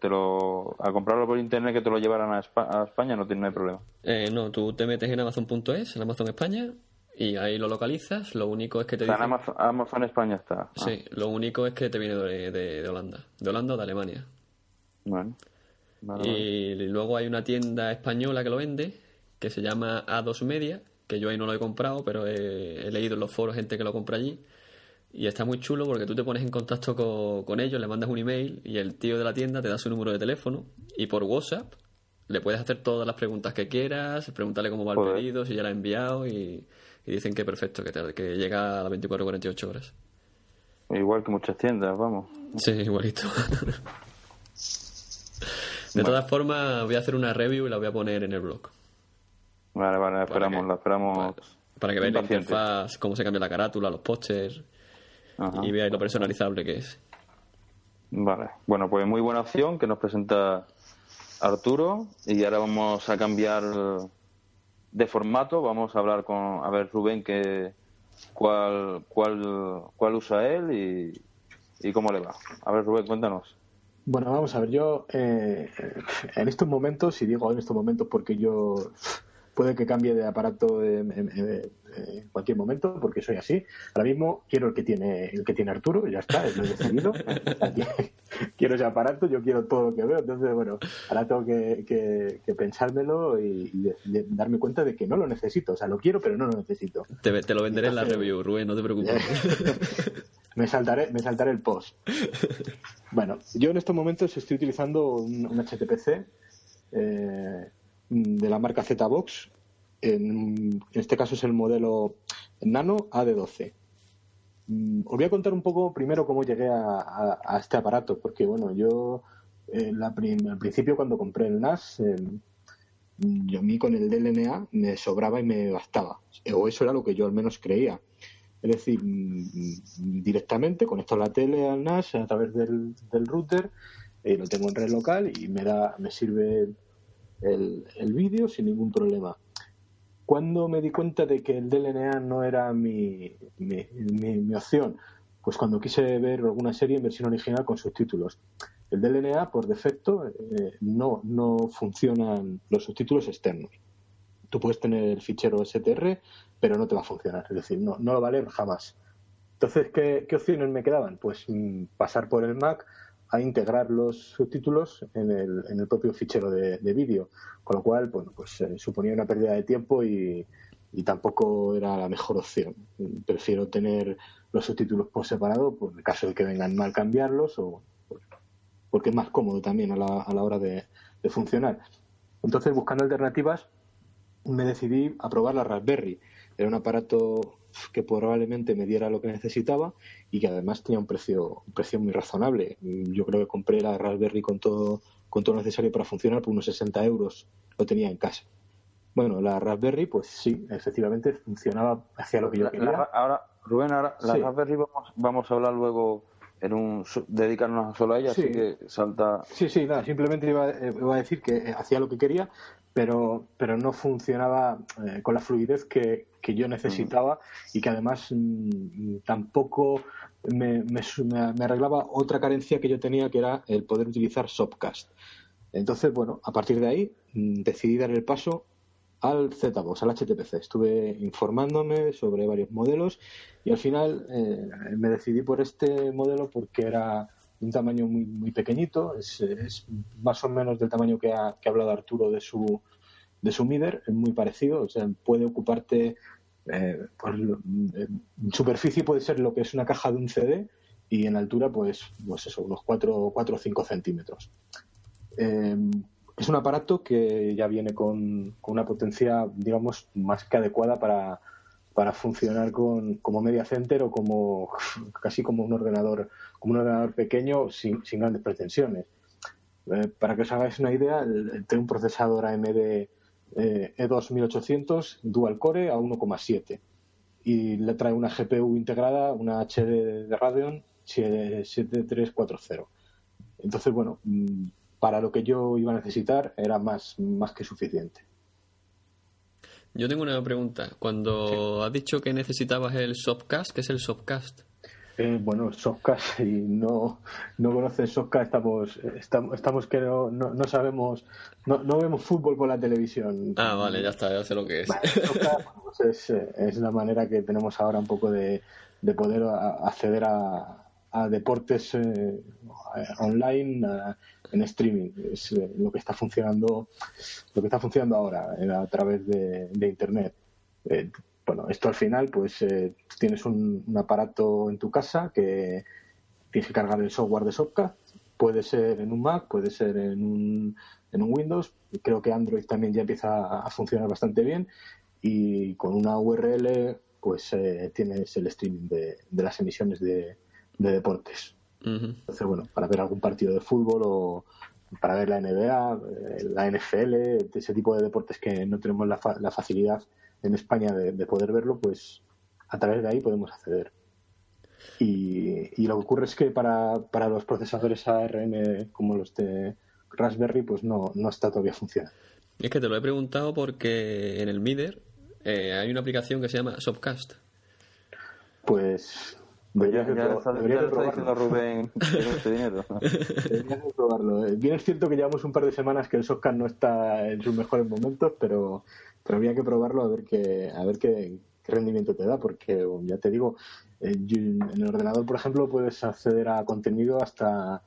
a comprarlo por internet, que te lo llevaran a España, no hay problema. No, tú te metes en Amazon.es, en Amazon España, y ahí lo localizas. Lo único es que te dice... En Amazon España está. Sí, lo único es que te viene de Holanda. De Holanda o de Alemania. Bueno. Vale. Y luego hay una tienda española que lo vende, que se llama A2 Media, que yo ahí no lo he comprado, pero he leído en los foros gente que lo compra allí. Y está muy chulo porque tú te pones en contacto con ellos, le mandas un email y el tío de la tienda te da su número de teléfono y por WhatsApp le puedes hacer todas las preguntas que quieras, preguntarle cómo va el pedido, si ya lo ha enviado y dicen que perfecto, que llega a las 24 o 48 horas. Igual que muchas tiendas, vamos. Sí, igualito. De todas formas, voy a hacer una review y la voy a poner en el blog. Vale, la esperamos. Para que veáis la interfaz, cómo se cambia la carátula, los pósters. Ajá. Y veáis lo personalizable que es. Vale, bueno, pues muy buena opción que nos presenta Arturo. Y ahora vamos a cambiar de formato. Vamos a hablar a ver Rubén cuál usa él y cómo le va. A ver, Rubén, cuéntanos. Bueno, vamos a ver, yo en estos momentos, y digo en estos momentos porque yo puede que cambie de aparato en cualquier momento, porque soy así. Ahora mismo quiero el que tiene Arturo, ya está, lo he decidido. Quiero ese aparato, yo quiero todo lo que veo. Entonces, bueno, ahora tengo que pensármelo y darme cuenta de que no lo necesito. O sea, lo quiero, pero no lo necesito. Te lo venderé en la review, Rubén, no te preocupes. Me saltaré el post. Bueno, yo en estos momentos estoy utilizando un HTPC de la marca ZBox, en este caso es el modelo Nano AD12. Os voy a contar un poco primero cómo llegué a este aparato, porque bueno, yo al principio cuando compré el NAS, a mí con el DLNA me sobraba y me bastaba, o eso era lo que yo al menos creía. Es decir, directamente conecto la tele al NAS a través del router, lo tengo en red local y me sirve el vídeo sin ningún problema. Cuando me di cuenta de que el DLNA no era mi opción, pues cuando quise ver alguna serie en versión original con subtítulos. El DLNA, por defecto, no funcionan los subtítulos externos. Tú puedes tener el fichero STR, pero no te va a funcionar. Es decir, no lo va a leer jamás. Entonces, ¿qué opciones me quedaban? Pues pasar por el Mac a integrar los subtítulos en el propio fichero de vídeo, con lo cual, bueno, pues suponía una pérdida de tiempo y tampoco era la mejor opción. Prefiero tener los subtítulos por separado, por el caso de que vengan mal cambiarlos, o porque es más cómodo también a la hora de funcionar. Entonces, buscando alternativas, me decidí a probar la Raspberry. Era un aparato que probablemente me diera lo que necesitaba y que además tenía un precio muy razonable. Yo creo que compré la Raspberry con todo lo necesario para funcionar por unos 60 euros. Lo tenía en casa. Bueno, la Raspberry, pues sí, efectivamente funcionaba hacia lo que yo quería. Rubén, la Sí. Raspberry vamos a hablar luego dedicarnos solo a ella, Sí. así que salta. Sí, nada, simplemente iba a decir que hacía lo que quería, pero no funcionaba con la fluidez que yo necesitaba y que además tampoco me arreglaba otra carencia que yo tenía, que era el poder utilizar Shopcast. Entonces, bueno, a partir de ahí decidí dar el paso al ZBox, al HTPC. Estuve informándome sobre varios modelos y al final me decidí por este modelo porque era un tamaño muy, muy pequeñito, es más o menos del tamaño que ha hablado Arturo de su Mider, es muy parecido, o sea, puede ocuparte en superficie puede ser lo que es una caja de un CD y en altura pues eso, unos 4 o 5 centímetros. Es un aparato que ya viene con una potencia, digamos, más que adecuada para funcionar como media center o casi como un ordenador pequeño sin grandes pretensiones. Para que os hagáis una idea, tiene un procesador AMD E2 1800 dual core a 1,7 y le trae una GPU integrada, una HD de Radeon 7340. Entonces, bueno, para lo que yo iba a necesitar era más que suficiente. Yo tengo una pregunta. Cuando has dicho que necesitabas el Shopcast, ¿qué es el Shopcast? Bueno, Shopcast, si no conoces Shopcast, estamos que no sabemos, no vemos fútbol por la televisión. Ah, vale, ya está, ya sé lo que es. Vale, Shopcast, pues es la manera que tenemos ahora un poco de poder acceder a deportes online en streaming. Es lo que está funcionando ahora a través de internet. Bueno, esto al final, pues tienes un aparato en tu casa que tienes que cargar el software de Shopcast. Puede ser en un Mac, puede ser en un Windows. Creo que Android también ya empieza a funcionar bastante bien. Y con una URL, pues tienes el streaming de las emisiones de deportes. Uh-huh. Entonces, bueno, para ver algún partido de fútbol o para ver la NBA, la NFL, ese tipo de deportes que no tenemos la facilidad en España de poder verlo, pues a través de ahí podemos acceder. Y lo que ocurre es que para los procesadores ARM como los de Raspberry, pues no está todavía funcionando. Es que te lo he preguntado porque en el Mider hay una aplicación que se llama Shopcast. Pues ya le está diciendo Rubén que no este dinero. Deberías de probarlo. Bien es cierto que llevamos un par de semanas que el Shopcast no está en sus mejores momentos, pero habría que probarlo a ver qué rendimiento te da, porque ya te digo, en el ordenador, por ejemplo, puedes acceder a contenido hasta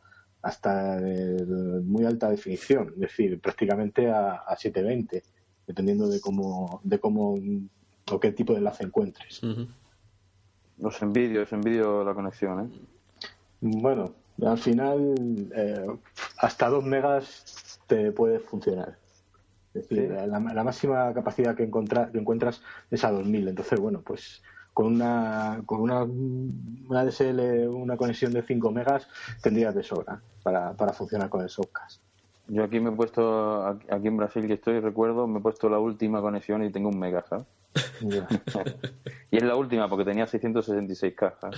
muy alta definición, es decir, prácticamente a 720, dependiendo de cómo o qué tipo de enlace encuentres. Uh-huh. Los envidio la conexión, Bueno, al final hasta 2 megas te puede funcionar. Es decir, la máxima capacidad que encuentras es a 2000. Entonces, bueno, pues con una DSL, una conexión de 5 megas, tendrías de sobra para funcionar con el Showcast. Yo aquí me he puesto, aquí en Brasil que estoy, recuerdo, me he puesto la última conexión y tengo 1 mega, ¿sabes? Yeah. Y es la última porque tenía 666 cajas.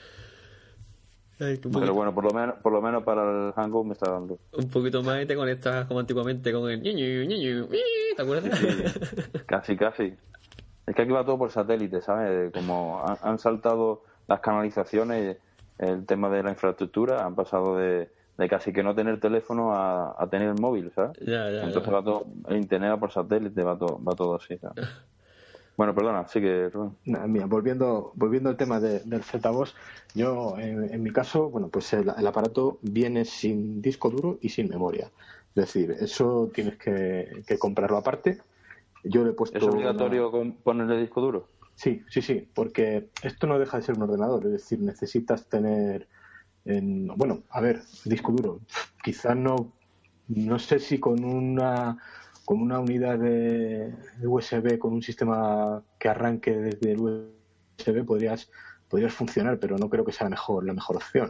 Pero bueno, por lo menos para el Hangout me está dando. Un poquito más y te conectas como antiguamente con el ñiñu, ¿te acuerdas? Sí, casi. Es que aquí va todo por satélite, ¿sabes? Como han saltado las canalizaciones, el tema de la infraestructura, han pasado de casi que no tener teléfono a tener el móvil, ¿sabes? Entonces va todo, el internet va por satélite, va todo así, ¿sabes? Bueno, perdona, sí que... Mira, volviendo al tema del ZBoss, yo en mi caso, bueno, pues el aparato viene sin disco duro y sin memoria. Es decir, eso tienes que comprarlo aparte. Yo le he puesto... ¿Es obligatorio ponerle disco duro? Sí, porque esto no deja de ser un ordenador, es decir, necesitas tener... bueno, a ver, disco duro. Quizás no sé si con una unidad de USB, con un sistema que arranque desde el USB, podrías funcionar, pero no creo que sea la mejor opción.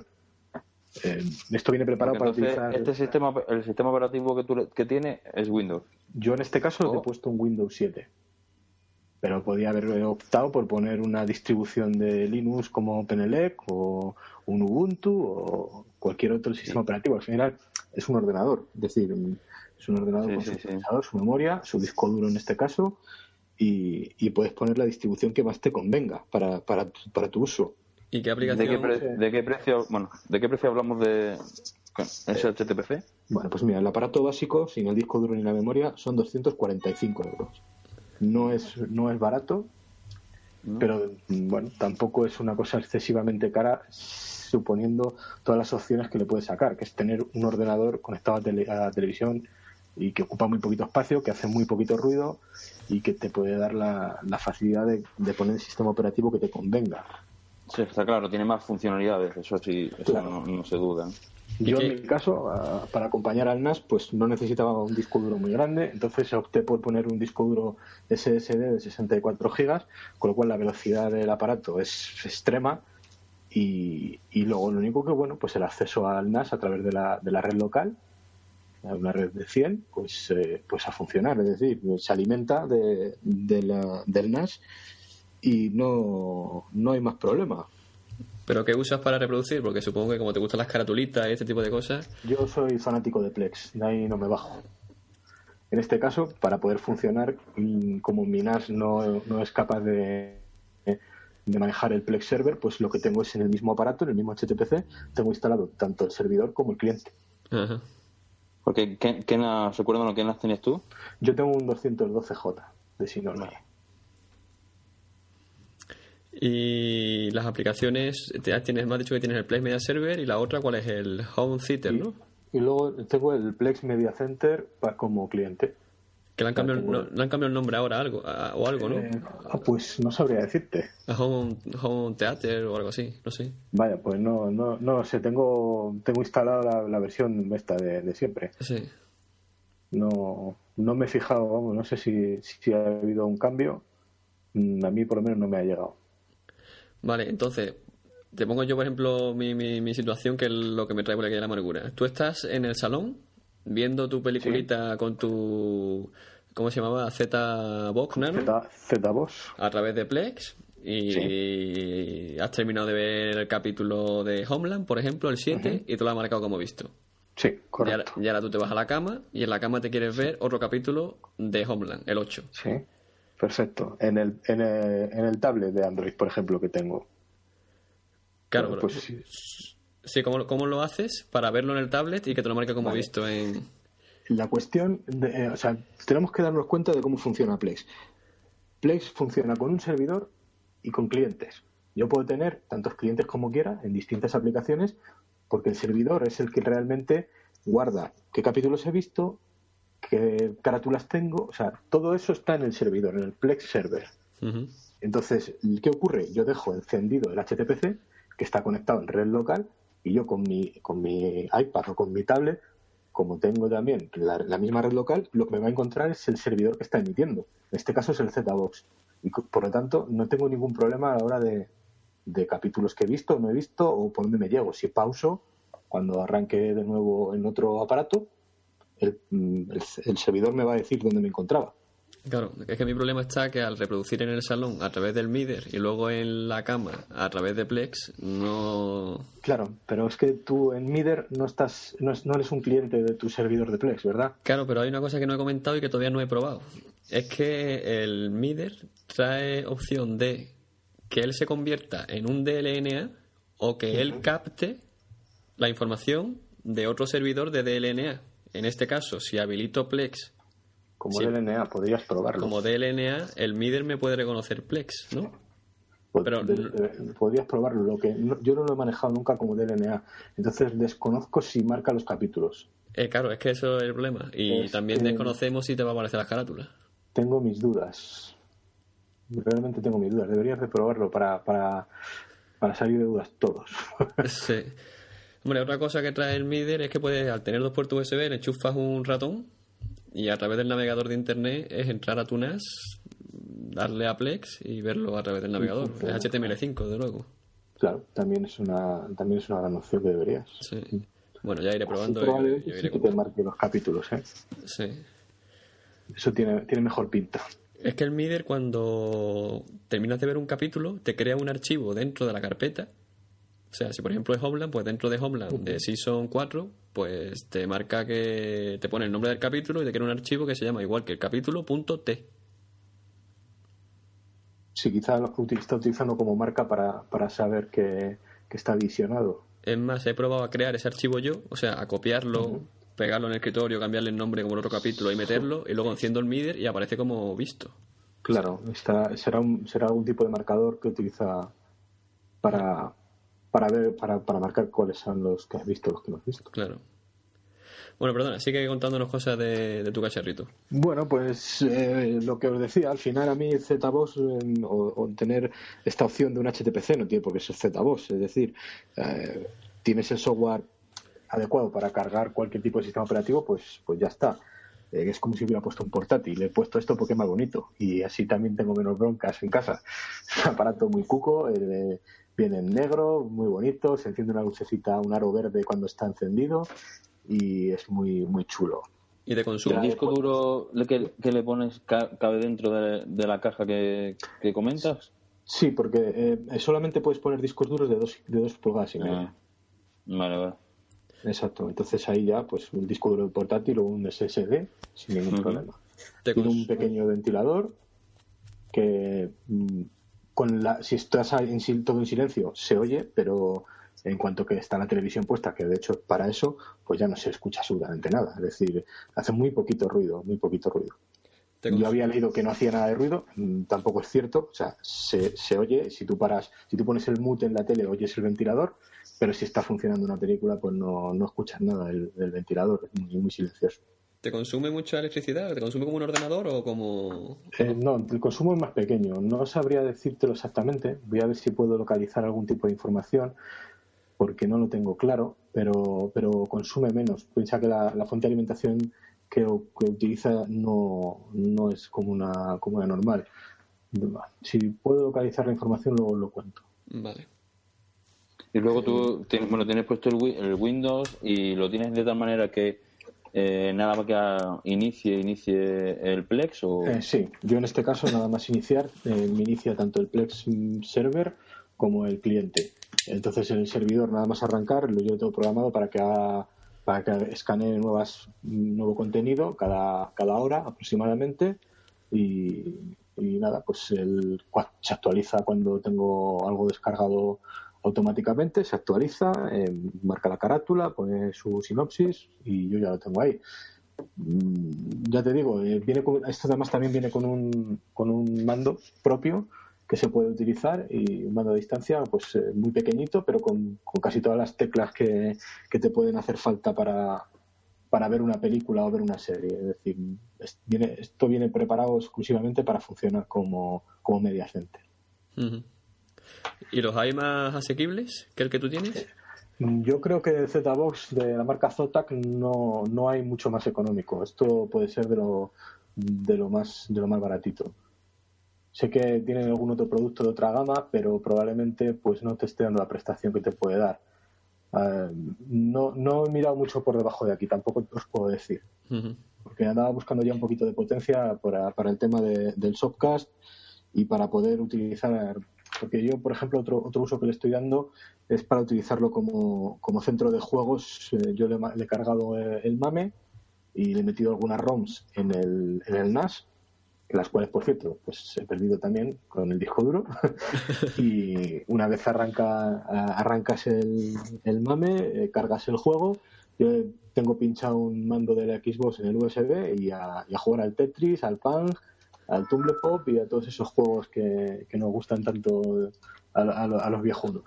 Esto viene preparado para utilizar... el sistema operativo que tiene es Windows. Yo en este caso le he puesto un Windows 7, pero podía haber optado por poner una distribución de Linux como OpenELEC o un Ubuntu o cualquier otro sistema operativo. Al final es un ordenador, es decir, es un ordenador con su procesador, su memoria, su disco duro en este caso, y puedes poner la distribución que más te convenga para tu uso. ¿Y qué aplicación? ¿De qué precio hablamos de SHTPC? Bueno, pues mira, el aparato básico, sin el disco duro ni la memoria, son 245 euros. No es barato, pero bueno, tampoco es una cosa excesivamente cara, suponiendo todas las opciones que le puedes sacar, que es tener un ordenador conectado a la televisión y que ocupa muy poquito espacio, que hace muy poquito ruido y que te puede dar la facilidad de poner el sistema operativo que te convenga. Sí, está claro, tiene más funcionalidades, eso sí, claro. No se duda. Yo en mi caso, para acompañar al NAS, pues no necesitaba un disco duro muy grande, entonces opté por poner un disco duro SSD de 64 GB, con lo cual la velocidad del aparato es extrema y luego lo único que, bueno, pues el acceso al NAS a través de la red local, una red de 100, pues a funcionar, es decir, se alimenta del NAS y no hay más problema. ¿Pero qué usas para reproducir? Porque supongo que como te gustan las caratulitas y este tipo de cosas... Yo soy fanático de Plex, de ahí no me bajo. En este caso, para poder funcionar, como mi NAS no es capaz de manejar el Plex server, pues lo que tengo es en el mismo aparato, en el mismo HTPC, tengo instalado tanto el servidor como el cliente. Ajá. Porque, ¿qué NAS tenías tú? Yo tengo un 212J de Synology. Y las aplicaciones, me has dicho que tienes el Plex Media Server y la otra, ¿cuál es? El Home Theater, ¿no? Y luego tengo el Plex Media Center como cliente. Que le han cambiado el nombre ahora algo, ¿no? Pues no sabría decirte. A Home Theater o algo así, no sé. Vaya, pues no sé, tengo instalada la versión esta de siempre. Sí. No me he fijado, vamos, no sé si ha habido un cambio. A mí por lo menos no me ha llegado. Vale, entonces, te pongo yo, por ejemplo, mi situación, que es lo que me trae por aquí de la amargura. Tú estás en el salón viendo tu peliculita con tu... ¿Cómo se llamaba? Z-Box, ¿no? Z-Box. A través de Plex. Y has terminado de ver el capítulo de Homeland, por ejemplo, el 7, y te lo has marcado como visto. Sí, correcto. Y ahora tú te vas a la cama y en la cama te quieres ver otro capítulo de Homeland, el 8. Sí. Perfecto. En el tablet de Android, por ejemplo, que tengo. Claro, bueno, pues sí, ¿cómo lo haces para verlo en el tablet y que te lo marque como visto en...? La cuestión, tenemos que darnos cuenta de cómo funciona Plex. Plex funciona con un servidor y con clientes. Yo puedo tener tantos clientes como quiera en distintas aplicaciones porque el servidor es el que realmente guarda qué capítulos he visto, qué carátulas tengo, o sea, todo eso está en el servidor, en el Plex server. Uh-huh. Entonces, ¿qué ocurre? Yo dejo encendido el HTPC, que está conectado en red local, y yo con mi iPad o con mi tablet, como tengo también la misma red local, lo que me va a encontrar es el servidor que está emitiendo. En este caso es el ZBox. Y por lo tanto, no tengo ningún problema a la hora de capítulos que he visto o no he visto o por dónde me llego. Si pauso, cuando arranque de nuevo en otro aparato, el servidor me va a decir dónde me encontraba. Claro, es que mi problema está que al reproducir en el salón a través del MIDER y luego en la cama a través de Plex, no... Claro, pero es que tú en MIDER no eres un cliente de tu servidor de Plex, ¿verdad? Claro, pero hay una cosa que no he comentado y que todavía no he probado. Es que el MIDER trae opción de que él se convierta en un DLNA o que él capte la información de otro servidor de DLNA. En este caso, si habilito Plex como DLNA, podrías probarlo. Como DLNA, el MIDER me puede reconocer Plex, ¿no? Pero podrías probarlo. Yo no lo he manejado nunca como DLNA, entonces desconozco si marca los capítulos. Claro, es que eso es el problema. Y también desconocemos si te va a aparecer las carátulas. Tengo mis dudas. Realmente tengo mis dudas. Deberías de probarlo para salir de dudas todos. Sí. Hombre, otra cosa que trae el MIDER es que puedes, al tener 2 puertos USB, le enchufas un ratón y a través del navegador de internet es entrar a tu NAS, darle a Plex y verlo a través del navegador. Es HTML5, de luego. Claro, también es una gran opción que deberías. Sí. Bueno, ya iré probando. Probablemente sí que te marque los capítulos, ¿eh? Sí. Eso tiene mejor pinta. Es que el MIDER, cuando terminas de ver un capítulo, te crea un archivo dentro de la carpeta. O sea, si por ejemplo es Homeland, pues dentro de Homeland de Season 4, pues te marca que te pone el nombre del capítulo y te crea un archivo que se llama igual que el capítulo.t. Sí, quizá lo está utilizando como marca para saber que está visionado. Es más, he probado a crear ese archivo yo, o sea, a copiarlo, pegarlo en el escritorio, cambiarle el nombre como el otro capítulo y meterlo, y luego enciendo el MIDER y aparece como visto. Claro, será algún tipo de marcador que utiliza para marcar cuáles son los que has visto, los que no has visto. Claro. Bueno, perdona, sigue contándonos cosas de tu cacharrito. Bueno, pues lo que os decía, al final a mí el ZBox o tener esta opción de un HTPC no tiene por qué ser ZBox, es decir, tienes el software adecuado para cargar cualquier tipo de sistema operativo, pues ya está. Es como si hubiera puesto un portátil. Le he puesto esto porque es más bonito y así también tengo menos broncas en casa. Es un aparato muy cuco, viene en negro, muy bonito, se enciende una lucecita, un aro verde cuando está encendido y es muy muy chulo. ¿Y de consumo? ¿El disco duro que le pones cabe dentro de la caja que comentas? Sí, porque solamente puedes poner discos duros de 2 pulgadas y media. Vale. Exacto, entonces ahí ya pues un disco duro portátil o un SSD sin ningún problema. Tiene un pequeño ventilador que si estás todo en silencio se oye, pero en cuanto que está la televisión puesta, que de hecho para eso pues ya no se escucha absolutamente nada, es decir, hace muy poquito ruido. Yo había leído que no hacía nada de ruido, tampoco es cierto, o sea, se oye, si tú pones el mute en la tele oyes el ventilador, pero si está funcionando una película pues no escuchas nada del ventilador, es muy, muy silencioso. ¿Te consume mucha electricidad? ¿Te consume como un ordenador o como...? No, el consumo es más pequeño, no sabría decírtelo exactamente, voy a ver si puedo localizar algún tipo de información porque no lo tengo claro, pero consume menos. Piensa que la fuente de alimentación que utiliza no es como una normal. Si puedo localizar la información, luego lo cuento. Vale. Y luego tú tienes puesto el Windows y lo tienes de tal manera que nada más que inicie el Plex o... Sí, yo en este caso nada más iniciar me inicia tanto el Plex server como el cliente. Entonces en el servidor nada más arrancar yo lo tengo programado para que escanee nuevo contenido cada hora aproximadamente y nada, pues se actualiza cuando tengo algo descargado automáticamente, se actualiza, marca la carátula, pone su sinopsis y yo ya lo tengo ahí. Ya te digo, esto además también viene con un mando propio que se puede utilizar y un mando a distancia pues muy pequeñito pero con casi todas las teclas que te pueden hacer falta para ver una película o ver una serie. Es decir, esto viene preparado exclusivamente para funcionar como media center. Uh-huh. ¿Y los hay más asequibles que el que tú tienes? Yo creo que el Z-Box de la marca Zotac no hay mucho más económico. Esto puede ser de lo más baratito. Sé que tienen algún otro producto de otra gama, pero probablemente pues no te esté dando la prestación que te puede dar. No he mirado mucho por debajo de aquí, tampoco os puedo decir. Uh-huh. Porque andaba buscando ya un poquito de potencia para el tema del Softcast y para poder utilizar. Porque yo, por ejemplo, otro uso que le estoy dando es para utilizarlo como centro de juegos. Yo le he cargado el MAME y le he metido algunas ROMs en el NAS, las cuales, por cierto, pues he perdido también con el disco duro. Y una vez arrancas el MAME, cargas el juego. Yo tengo pinchado un mando de la Xbox en el USB y a jugar al Tetris, al Pang, al Tumble Pop y a todos esos juegos que nos gustan tanto a los viejunos.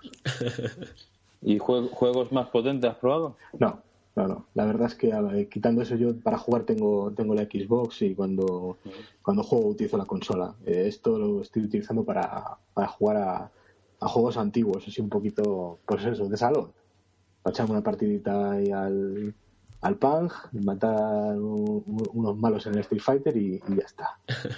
¿Y juegos más potentes has probado? No. La verdad es que quitando eso, yo para jugar tengo la Xbox y cuando juego utilizo la consola. Esto lo estoy utilizando para jugar a juegos antiguos, así un poquito, pues eso, de salón. Para echarme una partidita ahí al Pang, matar unos malos en el Street Fighter y ya está.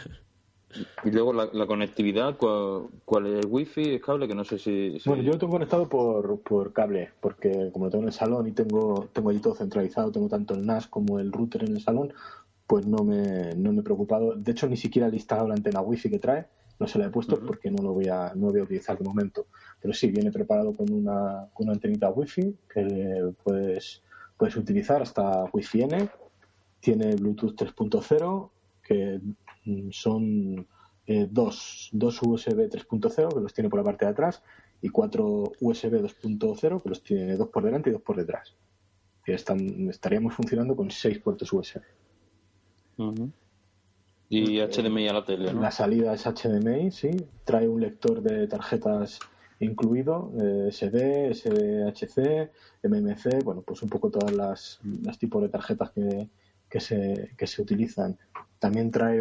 Y luego la conectividad, ¿cuál es? ¿Wi-Fi? ¿Es cable? Que no sé si... Bueno, yo lo tengo conectado por cable, porque como lo tengo en el salón y tengo allí todo centralizado, tengo tanto el NAS como el router en el salón, pues no me he preocupado. De hecho, ni siquiera he instalado la antena Wi-Fi que trae, no se la he puesto porque no lo voy a utilizar de momento. Pero sí, viene preparado con una antenita Wi-Fi que puedes utilizar hasta Wi-Fi N, tiene Bluetooth 3.0, que son dos USB 3.0 que los tiene por la parte de atrás y 4 USB 2.0 que los tiene 2 por delante y 2 por detrás. Y estaríamos funcionando con 6 puertos USB. Uh-huh. Y HDMI a la tele, ¿no? La salida es HDMI, sí. Trae un lector de tarjetas incluido, SD, SDHC, MMC, bueno, pues un poco todas las tipos de tarjetas que se utilizan. También trae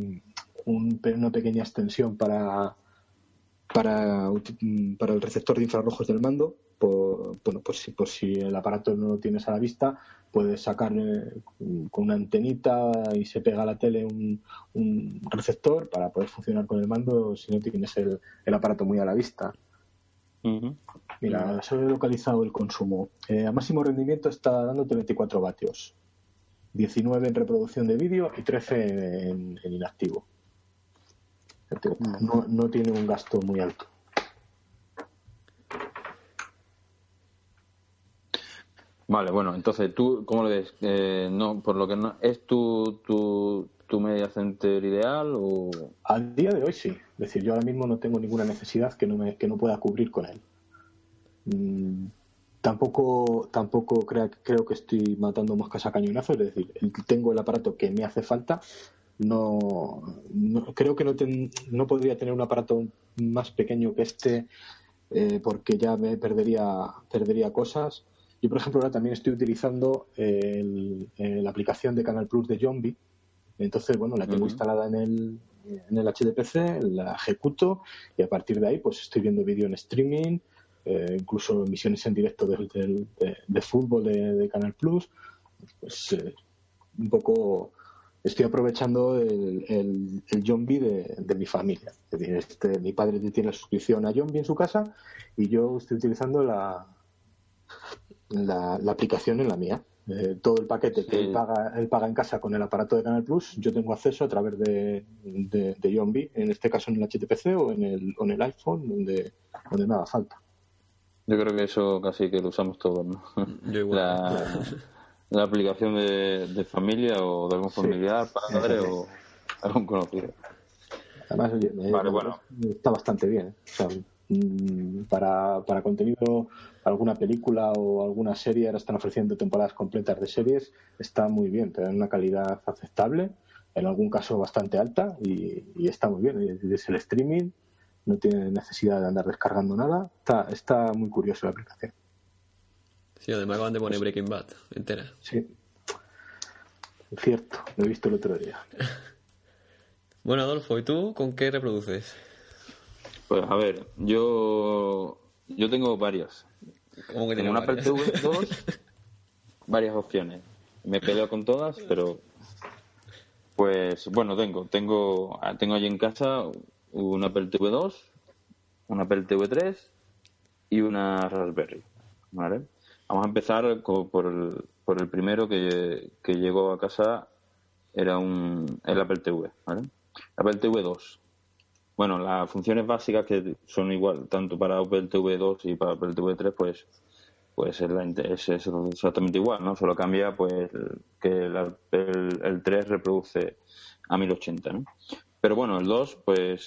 una pequeña extensión para el receptor de infrarrojos del mando. Por si el aparato no lo tienes a la vista, puedes sacar con una antenita y se pega a la tele un receptor para poder funcionar con el mando si no tienes el aparato muy a la vista. Uh-huh. Mira, solo he localizado el consumo. A máximo rendimiento está dándote 24 vatios. 19 en reproducción de vídeo y 13 en inactivo. No tiene un gasto muy alto. Vale, bueno, entonces tú, ¿cómo lo ves? No, por lo que no, ¿es tu media center ideal o...? Al día de hoy sí. Es decir, yo ahora mismo no tengo ninguna necesidad que no pueda cubrir con él. Tampoco creo que estoy matando moscas a cañonazo, es decir, tengo el aparato que me hace falta. No creo que no podría tener un aparato más pequeño que este porque ya me perdería cosas. Yo, por ejemplo, ahora también estoy utilizando la aplicación de Canal Plus de Zombie. Entonces, bueno, la tengo instalada en el HDPC, la ejecuto y a partir de ahí pues estoy viendo vídeo en streaming, incluso emisiones en directo de fútbol de Canal Plus. Pues un poco estoy aprovechando el Zombie de mi familia. Es decir, mi padre tiene la suscripción a Zombie en su casa y yo estoy utilizando la aplicación en la mía. Todo el paquete que él paga en casa con el aparato de Canal Plus, yo tengo acceso a través de Zombie, en este caso en el HTPC o en el iPhone, donde me haga falta. Yo creo que eso casi que lo usamos todos, ¿no? Yo igual. La aplicación de familia o de algún familiar, padre o algún conocido. Además, oye, bueno. Está bastante bien. O sea, para contenido, alguna película o alguna serie, ahora están ofreciendo temporadas completas de series, está muy bien, te dan una calidad aceptable, en algún caso bastante alta y está muy bien. Es el streaming, no tiene necesidad de andar descargando nada, está muy curioso la aplicación. Sí, además acaban de poner Breaking Bad entera. Sí, cierto, lo he visto el otro día. Bueno, Adolfo, ¿y tú con qué reproduces? Pues a ver, yo tengo varias. ¿Cómo que En tiene un Apple varias? TV 2, varias opciones. Me peleo con todas, pero pues bueno, tengo allí en casa un Apple TV 2, un Apple TV 3 y una Raspberry, ¿vale? Vamos a empezar por el primero que llegó a casa, era el Apple TV, ¿vale? Apple TV 2. Bueno, las funciones básicas que son igual, tanto para Apple TV 2 y para Apple TV 3, pues es exactamente igual, ¿no? Solo cambia pues que el 3 reproduce a 1080, ¿no? Pero bueno, el 2 pues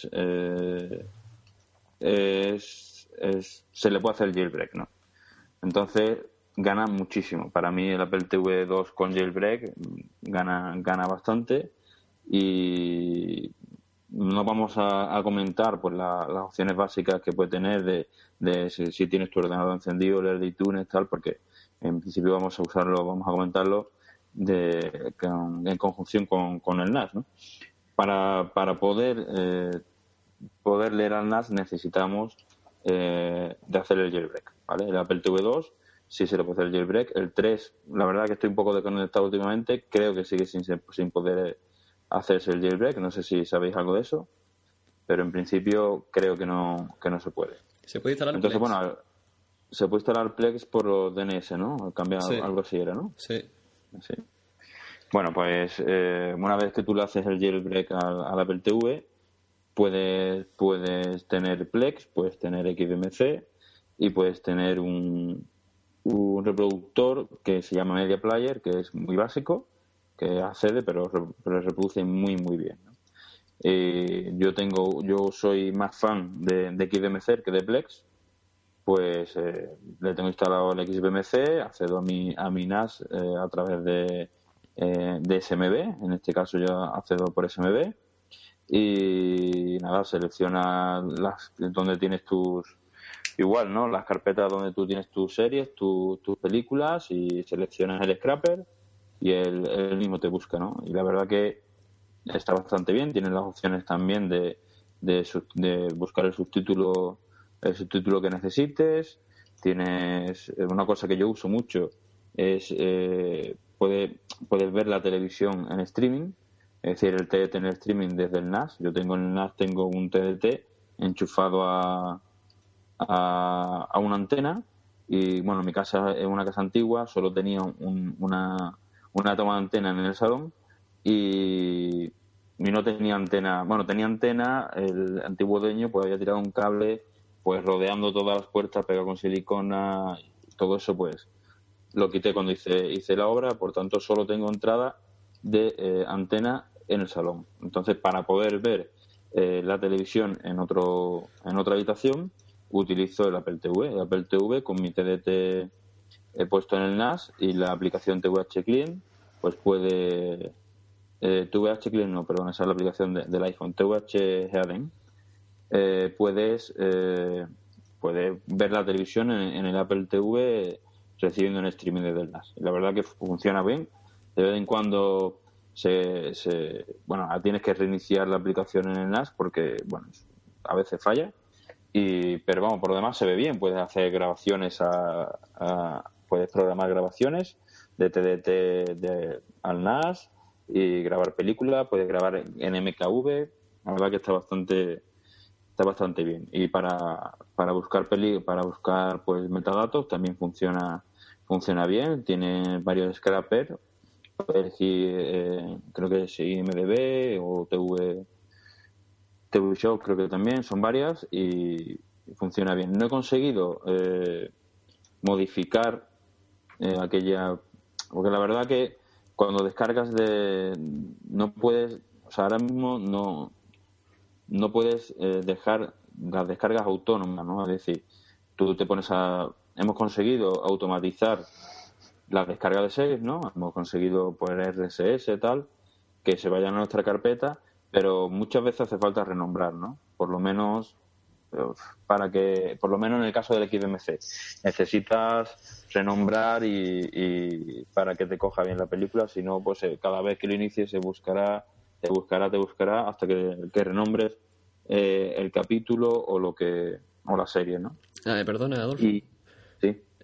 se le puede hacer jailbreak, ¿no? Entonces gana muchísimo. Para mí el Apple TV 2 con jailbreak gana bastante, y no vamos a comentar pues las opciones básicas que puede tener de si tienes tu ordenador encendido, leer de iTunes, tal, porque en principio vamos a comentarlo en conjunción con el NAS, ¿no? Para poder leer al NAS necesitamos de hacer el jailbreak, ¿vale? El Apple TV 2 sí se le puede hacer el jailbreak. El 3, la verdad que estoy un poco desconectado últimamente, creo que sigue sin poder hacerse el jailbreak. No sé si sabéis algo de eso, pero en principio creo que no se puede. ¿Se puede instalar Entonces, Plex? bueno, se puede instalar Plex por los DNS, ¿no? Cambia Sí. algo así era, ¿no? Sí. Sí. Bueno, pues una vez que tú le haces el jailbreak al Apple TV, puedes tener Plex, puedes tener XBMC y puedes tener un reproductor que se llama Media Player, que es muy básico, que accede, pero reproduce muy bien, ¿no? Yo soy más fan de XBMC que de Plex, pues le tengo instalado el XBMC, accedo a mi NAS a través de SMB, en este caso yo accedo por SMB, y nada, selecciona donde tienes igual, ¿no? Las carpetas donde tú tienes tus series, tus películas, y seleccionas el scraper y él mismo te busca, ¿no? Y la verdad que está bastante bien. Tienes las opciones también de buscar el subtítulo que necesites. Tienes una cosa que yo uso mucho, es puedes ver la televisión en streaming, es decir, el TDT en el streaming desde el NAS. Yo en el NAS tengo un TDT enchufado a una antena, y bueno, mi casa es una casa antigua, solo tenía una toma de antena en el salón, y no tenía antena. Bueno, tenía antena, el antiguo dueño pues había tirado un cable pues rodeando todas las puertas, pegado con silicona, todo eso pues lo quité cuando hice la obra. Por tanto solo tengo entrada de antena en el salón. Entonces, para poder ver la televisión en otra habitación, utilizo el Apple TV. El Apple TV con mi TDT he puesto en el NAS, y la aplicación TVH Client pues puede TVH Client no, perdón, esa es la aplicación del iPhone, TVH Headen. Puedes ver la televisión en el Apple TV recibiendo un streaming desde el NAS. La verdad que funciona bien. De vez en cuando tienes que reiniciar la aplicación en el NAS porque bueno, a veces falla, pero vamos, por lo demás se ve bien. Puedes hacer grabaciones puedes programar grabaciones de TDT al NAS y grabar películas, puedes grabar en MKV. La verdad que está bastante bien. Y para buscar pues metadatos también funciona bien. Tiene varios scrapers, puedes elegir creo que es IMDb o TV Show, creo que también son varias, y funciona bien. No he conseguido modificar aquella, porque la verdad que cuando descargas no puedes, o sea, ahora mismo no puedes dejar las descargas autónomas, ¿no? Es decir, tú te pones hemos conseguido automatizar la descarga de series, ¿no? Hemos conseguido poner RSS tal, que se vayan a nuestra carpeta, pero muchas veces hace falta renombrar, ¿no? Por lo menos en el caso del XBMC necesitas renombrar y para que te coja bien la película. Si no, pues cada vez que lo inicies te buscará hasta que renombres el capítulo o la serie, ¿no? Perdona, Adolfo. Sí.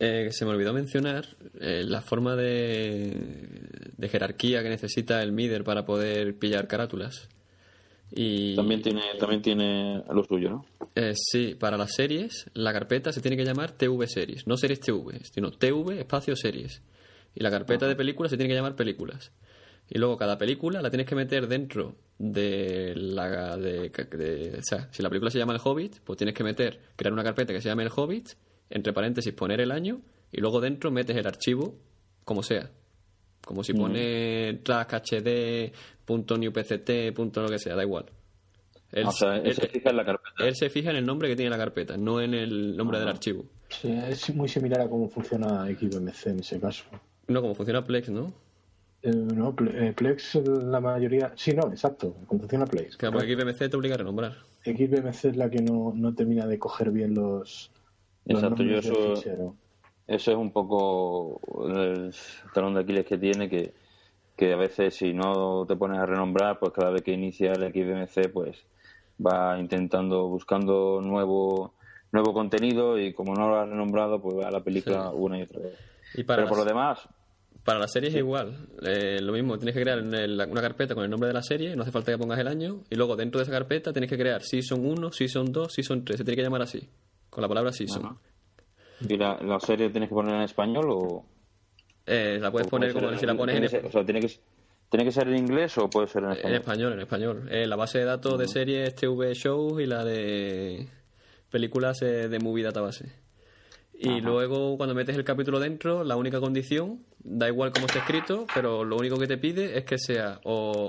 Se me olvidó mencionar la forma de jerarquía que necesita el Mider para poder pillar carátulas. Y También tiene lo suyo, ¿no? sí, para las series, la carpeta se tiene que llamar TV Series, no series TV, sino TV espacio series. Y la carpeta de películas se tiene que llamar películas. Y luego cada película la tienes que meter dentro de la... o sea, si la película se llama El Hobbit, pues tienes que crear una carpeta que se llame El Hobbit, entre paréntesis poner el año, y luego dentro metes el archivo como sea. Como si pones track hd, .newpct, lo que sea, da igual. Él se fija en la carpeta. Él se fija en el nombre que tiene la carpeta, no en el nombre del archivo. Sí, es muy similar a cómo funciona XBMC en ese caso. No, como funciona Plex, ¿no? No, Plex la mayoría... Sí, no, exacto, como funciona Plex. Claro, porque XBMC te obliga a renombrar. XBMC es la que no termina de coger bien los Exacto, nombres del fichero. Eso es un poco el talón de Aquiles que tiene, que a veces si no te pones a renombrar, pues cada vez que inicia el XBMC, pues va buscando nuevo contenido, y como no lo has renombrado, pues va a la película una y otra vez. Pero por lo demás... Para las series es igual, lo mismo, tienes que crear una carpeta con el nombre de la serie, no hace falta que pongas el año, y luego dentro de esa carpeta tienes que crear Season 1, Season 2, Season 3, se tiene que llamar así, con la palabra Season. Ajá. ¿Y la serie tienes que poner en español o...? La puedes poner como si la pones en español. O sea, ¿tiene que ser en inglés o puede ser en español? En español. La base de datos de series TV Shows y la de películas de Movie Database. Y luego cuando metes el capítulo dentro, la única condición, da igual cómo esté escrito, pero lo único que te pide es que sea o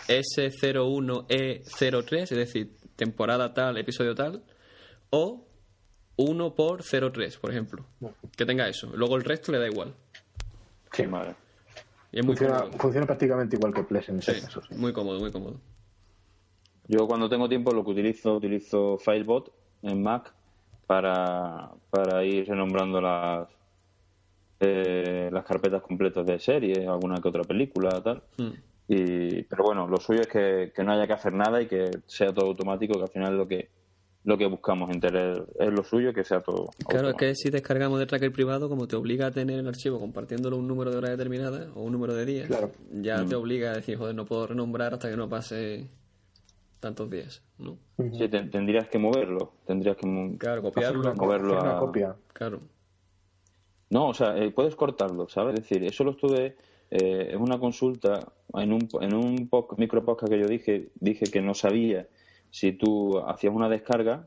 S01E03, es decir, temporada tal, episodio tal, o 1/03, por ejemplo. Que tenga eso. Luego el resto le da igual. Sí, vale. Y es muy funciona prácticamente igual que Plex en ese caso. Sí. Muy cómodo, muy cómodo. Yo cuando tengo tiempo lo que utilizo Filebot en Mac para ir renombrando las carpetas completas de series, alguna que otra película, tal. Pero bueno, lo suyo es que no haya que hacer nada y que sea todo automático, que al final es lo que buscamos en Teler, es lo suyo, que sea todo claro, automático. es que si descargamos de tracker privado, como te obliga a tener el archivo compartiéndolo un número de horas determinada o un número de días, claro. Ya te obliga a decir, joder, no puedo renombrar hasta que no pase tantos días, ¿no? Sí, tendrías que moverlo, claro, copiarlo, moverlo una copia. Claro. No, o sea, puedes cortarlo, ¿sabes? Es decir, eso lo estuve en una consulta, en un micro podcast que yo dije que no sabía si tú hacías una descarga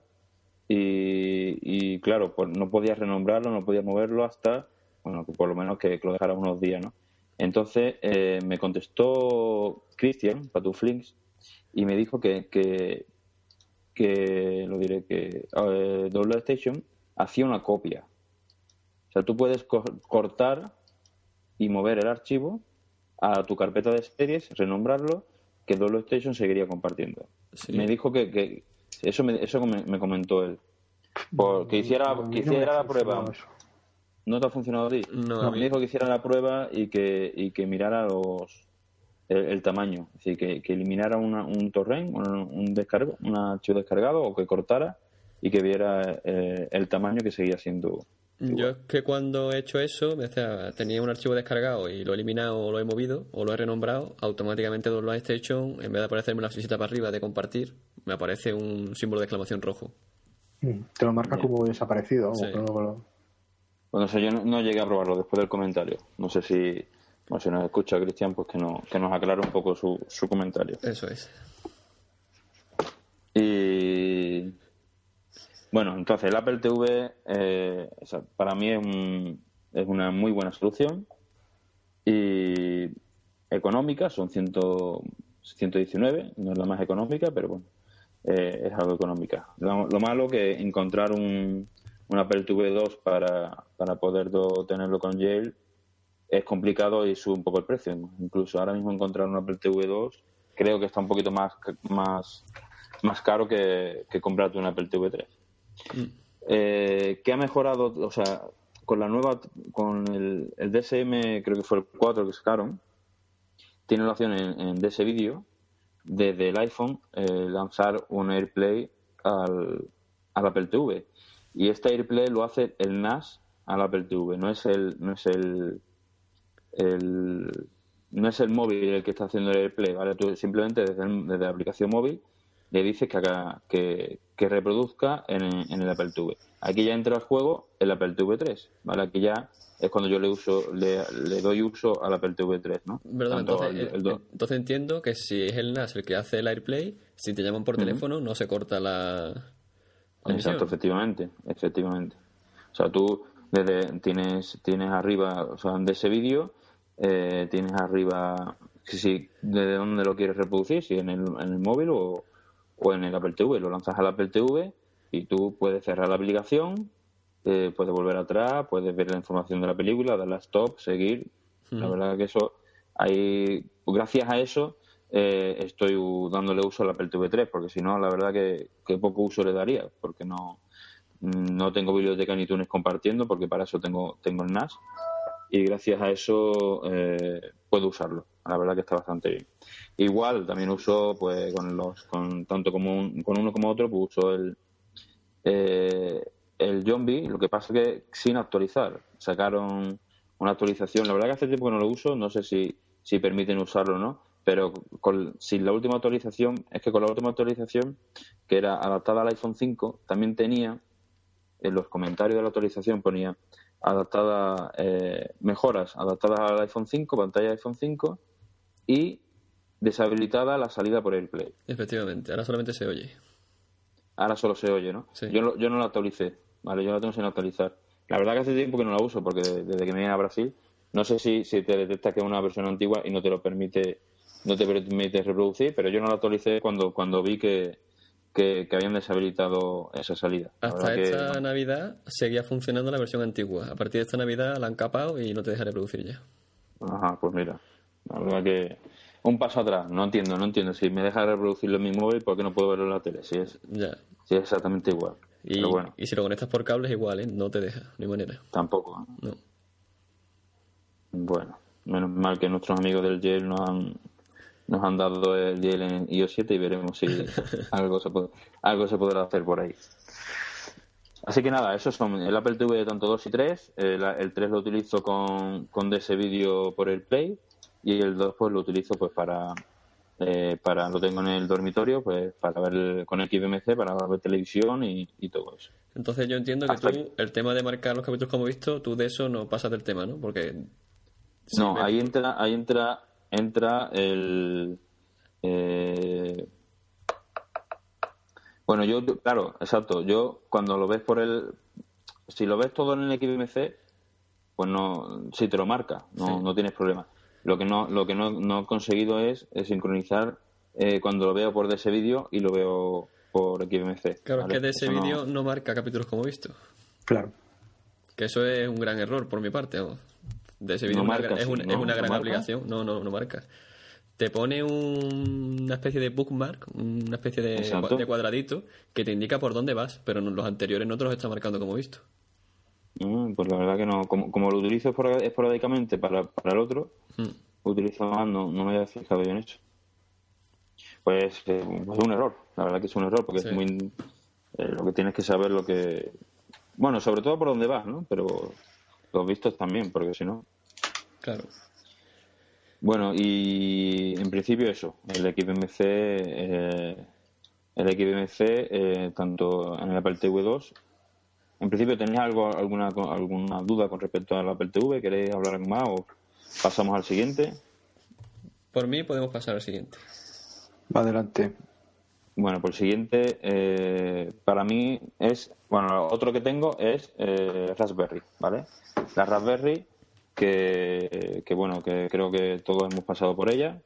y claro, pues no podías renombrarlo, no podías moverlo hasta, bueno, por lo menos que lo dejaras unos días, ¿no? Entonces me contestó Cristian, Patuflinks, y me dijo que Download Station hacía una copia. O sea, tú puedes cortar y mover el archivo a tu carpeta de series, renombrarlo, que Download Station seguiría compartiendo. Sí. Me dijo que eso me comentó él. Que hiciera la prueba. ¿No te ha funcionado a ti? No, me dijo que hiciera la prueba y que mirara el tamaño. Es decir, que eliminara un torrent, un archivo descargado, o que cortara y que viera el tamaño que seguía siendo. Yo es que cuando he hecho eso, tenía un archivo descargado y lo he eliminado o lo he movido o lo he renombrado, automáticamente Download Station, en vez de aparecerme la flechita para arriba de compartir, me aparece un símbolo de exclamación rojo. Te lo marca como desaparecido. Sí. Bueno, o sea, yo no llegué a probarlo después del comentario. No sé si nos escucha Cristian, pues que nos aclare un poco su comentario. Eso es. Y bueno, entonces el Apple TV para mí es una muy buena solución y económica, son 119, no es la más económica, pero bueno, es algo económica. Lo malo que encontrar un Apple TV 2 para poder tenerlo con Yale es complicado y sube un poco el precio. Incluso ahora mismo encontrar un Apple TV 2 creo que está un poquito más caro que comprarte un Apple TV 3. ¿Qué ha mejorado? O sea, con el DSM, creo que fue el 4 que sacaron, tiene la opción en DS Video desde el iPhone lanzar un AirPlay al Apple TV, y este AirPlay lo hace el NAS al Apple TV, no es el móvil el que está haciendo el AirPlay, ¿vale? Tú simplemente desde la aplicación móvil le dices que reproduzca en el Apple TV. Aquí ya entra al juego el Apple TV 3, ¿vale? Aquí ya es cuando yo le doy uso al Apple TV 3, ¿no? ¿Verdad? Entonces entiendo que si es el NAS el que hace el AirPlay, si te llaman por teléfono no se corta la emisión. Exacto, efectivamente. O sea, tú tienes arriba, o sea, de ese vídeo tienes arriba si de dónde lo quieres reproducir, si en el móvil o en el Apple TV. Lo lanzas al Apple TV y tú puedes cerrar la aplicación, puedes volver atrás, puedes ver la información de la película, darle a stop, seguir. La verdad que eso, gracias a eso estoy dándole uso al Apple TV 3, porque si no, la verdad que poco uso le daría, porque no tengo biblioteca ni iTunes compartiendo, porque para eso tengo el NAS, y gracias a eso puedo usarlo. La verdad que está bastante bien. Igual también uso, pues, tanto con uno como otro, pues uso el Zombie. Lo que pasa es que sin actualizar, sacaron una actualización. La verdad que hace tiempo que no lo uso, no sé si permiten usarlo o no, pero sin la última actualización, es que con la última actualización, que era adaptada al iPhone 5, también tenía, en los comentarios de la actualización ponía mejoras adaptadas al iPhone 5, pantalla de iPhone 5, y deshabilitada la salida por AirPlay. Efectivamente, ahora solamente se oye. Ahora solo se oye, ¿no? Sí. Yo no la actualicé, ¿vale? Yo la tengo sin actualizar. La verdad que hace tiempo que no la uso, porque desde que me vine a Brasil, no sé si te detecta que es una versión antigua y no te permite reproducir, pero yo no la actualicé cuando vi que habían deshabilitado esa salida. Hasta esta Navidad seguía funcionando la versión antigua. A partir de esta Navidad la han capado y no te deja reproducir ya. Ajá, pues mira, la verdad que un paso atrás. No entiendo. Si me deja reproducirlo en mi móvil, ¿por qué no puedo verlo en la tele? Si es exactamente igual. Pero bueno. Y si lo conectas por cables igual, ¿eh? No te deja, ni manera. Tampoco. No. Bueno, menos mal que nuestros amigos del Yale nos han dado el Yale en iOS 7 y veremos si algo se podrá hacer por ahí. Así que nada, esos son el Apple TV tanto 2 y 3. El 3 lo utilizo con ese vídeo por el Play, y el 2 pues lo utilizo pues para lo tengo en el dormitorio, pues para ver con XBMC, para ver televisión y todo eso. Entonces yo entiendo que tú, el tema de marcar los capítulos como he visto, tú de eso no pasas del tema, ¿no? Porque no, ahí entra el bueno, yo, claro, exacto, yo cuando lo ves si lo ves todo en el XBMC, pues no, si te lo marca, no tienes problema. Lo que no he conseguido es sincronizar cuando lo veo por ese vídeo y lo veo por XBMC. Claro, ¿vale? Es que de ese vídeo no marca capítulos como he visto. Claro. Que eso es un gran error por mi parte, vamos. De ese vídeo es una gran aplicación. No marca. Te pone una especie de bookmark, una especie de cuadradito que te indica por dónde vas, pero los anteriores no te los está marcando como he visto. Pues la verdad que no. Como lo utilizo esporádicamente para el otro, utilizo más, no me había fijado bien eso. Pues es un error, la verdad que es un error, porque es muy lo que tienes que saber bueno, sobre todo por dónde vas, ¿no? Pero los vistos también, porque si no... Claro. Bueno, y en principio eso, el XBMC tanto en el Apple TV 2. En principio, ¿tenéis alguna duda con respecto al Apple TV? ¿Queréis hablar más o pasamos al siguiente? Por mí podemos pasar al siguiente. Adelante. Bueno, pues el siguiente para mí es... Bueno, otro que tengo es Raspberry, ¿vale? La Raspberry que creo que todos hemos pasado por ella.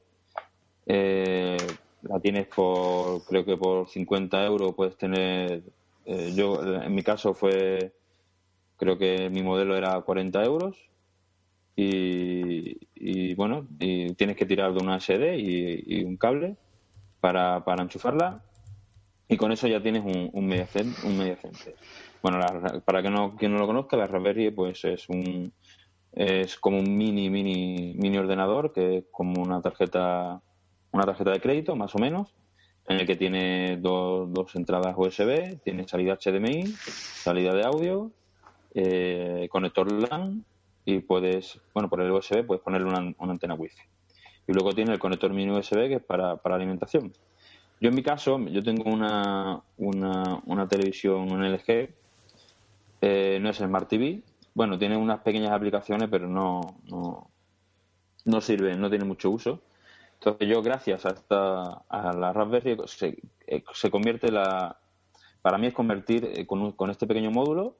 La tienes creo que por 50 euros puedes tener... yo, en mi caso creo que mi modelo era 40 euros y bueno, y tienes que tirar de una SD y un cable para enchufarla, y con eso ya tienes un media center. Bueno, para quien no lo conozca, la Raspberry pues es como un mini ordenador, que es como una tarjeta de crédito más o menos, en el que tiene dos entradas USB, tiene salida HDMI, salida de audio, conector LAN y por el USB puedes ponerle una antena Wi-Fi. Y luego tiene el conector mini USB que es para alimentación. Yo en mi caso, yo tengo una televisión, un LG, no es Smart TV. Bueno, tiene unas pequeñas aplicaciones, pero no sirve, no tiene mucho uso. Entonces yo, gracias a la Raspberry, se convierte para mí es convertir con este pequeño módulo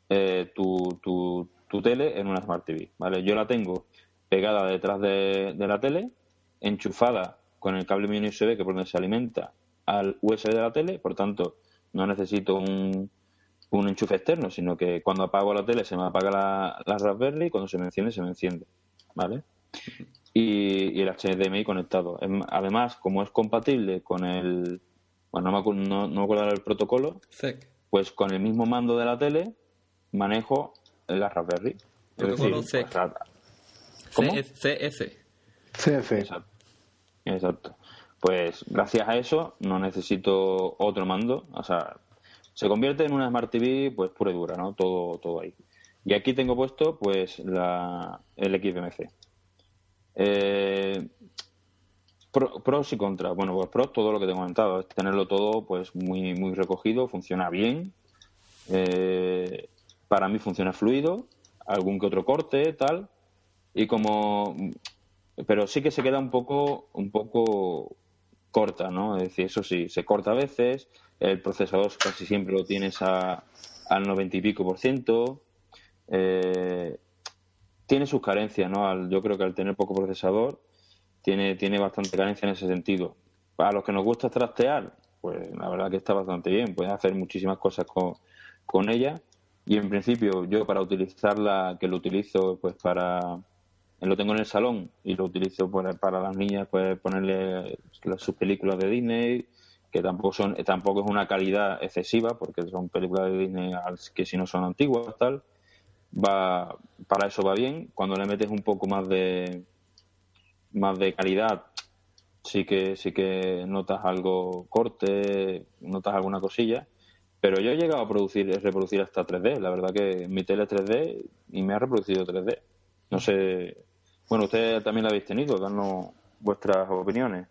tu tele en una Smart TV, ¿vale? Yo la tengo pegada detrás de la tele, enchufada con el cable mini USB que por donde se alimenta al USB de la tele, por tanto no necesito un enchufe externo, sino que cuando apago la tele se me apaga la Raspberry y cuando se me enciende, ¿vale? Y el HDMI conectado. Además, como es compatible con el... Bueno, no me acuerdo el protocolo, pues con el mismo mando de la tele manejo la Raspberry. Protocolo CEC. ¿Cómo? CF. Exacto. Pues gracias a eso no necesito otro mando. O sea, se convierte en una Smart TV pues pura y dura, ¿no? Todo ahí. Y aquí tengo puesto pues el XBMC. Pros y contras. Bueno, pues pros, todo lo que te he comentado, es tenerlo todo pues muy muy recogido, funciona bien, para mí funciona fluido, algún que otro corte, tal, pero sí que se queda un poco corta, ¿no? Es decir, eso sí, se corta a veces, el procesador casi siempre lo tienes al 90 y pico %. Tiene sus carencias, ¿no? Yo creo que al tener poco procesador tiene bastante carencia en ese sentido. Para los que nos gusta trastear, pues la verdad que está bastante bien. Puedes hacer muchísimas cosas con ella. Y en principio yo para utilizarla, que lo utilizo pues lo tengo en el salón y lo utilizo para las niñas, pues ponerle sus películas de Disney, que tampoco es una calidad excesiva, porque son películas de Disney que si no son antiguas, tal. Para eso va bien. Cuando le metes un poco más de calidad, sí que notas algo corte, notas alguna cosilla, pero yo he llegado a reproducir hasta 3D. La verdad que mi tele es 3D y me ha reproducido 3D. No sé, bueno, ustedes también la habéis tenido, danos vuestras opiniones.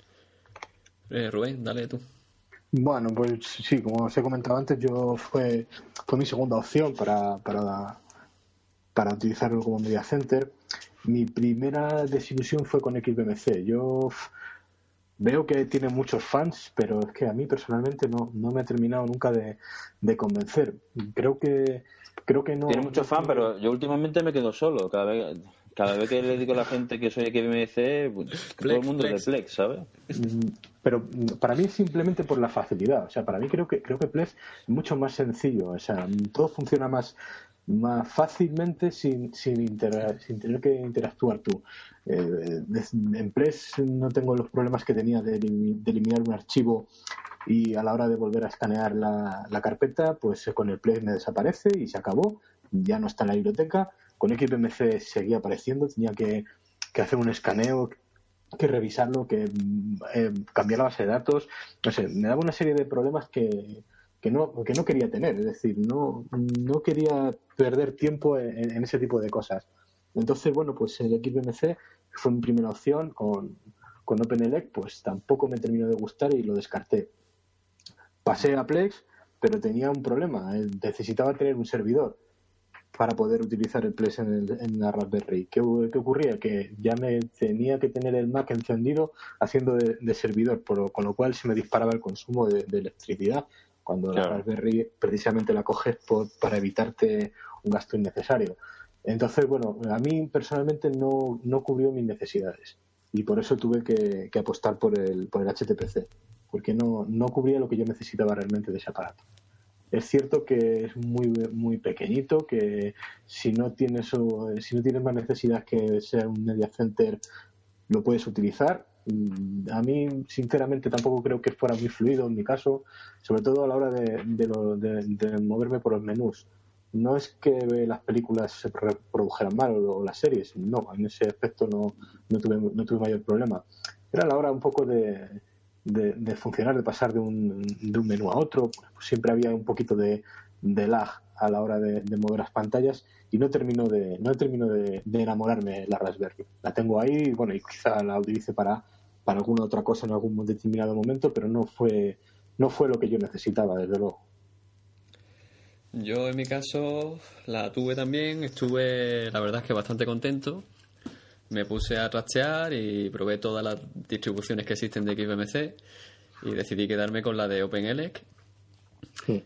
Rubén, dale tú. Bueno, pues sí, como os he comentado antes, fue mi segunda opción para utilizarlo como media center. Mi primera desilusión fue con XBMC. Yo veo que tiene muchos fans, pero es que a mí personalmente no me ha terminado nunca de convencer. Creo que no. Tiene muchos fans, pero yo últimamente me quedo solo. Cada vez que le digo a la gente que soy XBMC, pues, todo el mundo es de Plex, ¿sabes? Pero para mí es simplemente por la facilidad. O sea, para mí creo que Plex es mucho más sencillo. O sea, todo funciona más fácilmente sin tener que interactuar tú. En Plex no tengo los problemas que tenía de eliminar un archivo y a la hora de volver a escanear la carpeta, pues con el Plex me desaparece y se acabó, ya no está en la biblioteca. Con XBMC seguía apareciendo, tenía que hacer un escaneo, que revisarlo, que cambiar la base de datos, no sé, me daba una serie de problemas que no quería tener, es decir, no quería perder tiempo en ese tipo de cosas. Entonces, bueno, pues el XBMC fue mi primera opción. Con OpenELEC pues tampoco me terminó de gustar y lo descarté. Pasé a Plex, pero tenía un problema, necesitaba tener un servidor para poder utilizar el Plex en la Raspberry. ¿Qué ocurría? Que ya me tenía que tener el Mac encendido haciendo de servidor, con lo cual se me disparaba el consumo de electricidad, cuando la Raspberry precisamente la coges para evitarte un gasto innecesario. Entonces, bueno, a mí personalmente no cubrió mis necesidades y por eso tuve que apostar por el HTPC, porque no cubría lo que yo necesitaba realmente de ese aparato. Es cierto que es muy muy pequeñito, que si no tienes más necesidad que ser un media center lo puedes utilizar. A mí sinceramente tampoco creo que fuera muy fluido en mi caso, sobre todo a la hora de moverme por los menús. No es que las películas se reprodujeran mal o las series, no, en ese aspecto no tuve mayor problema. Era a la hora un poco de funcionar, de pasar de un menú a otro, pues siempre había un poquito de lag a la hora de mover las pantallas, y no termino de enamorarme de la Raspberry. La tengo ahí, bueno, y quizá la utilice para alguna otra cosa en algún determinado momento, pero no fue lo que yo necesitaba, desde luego. Yo en mi caso la tuve también, estuve la verdad es que bastante contento. Me puse a trastear y probé todas las distribuciones que existen de XBMC y decidí quedarme con la de OpenELEC. Sí.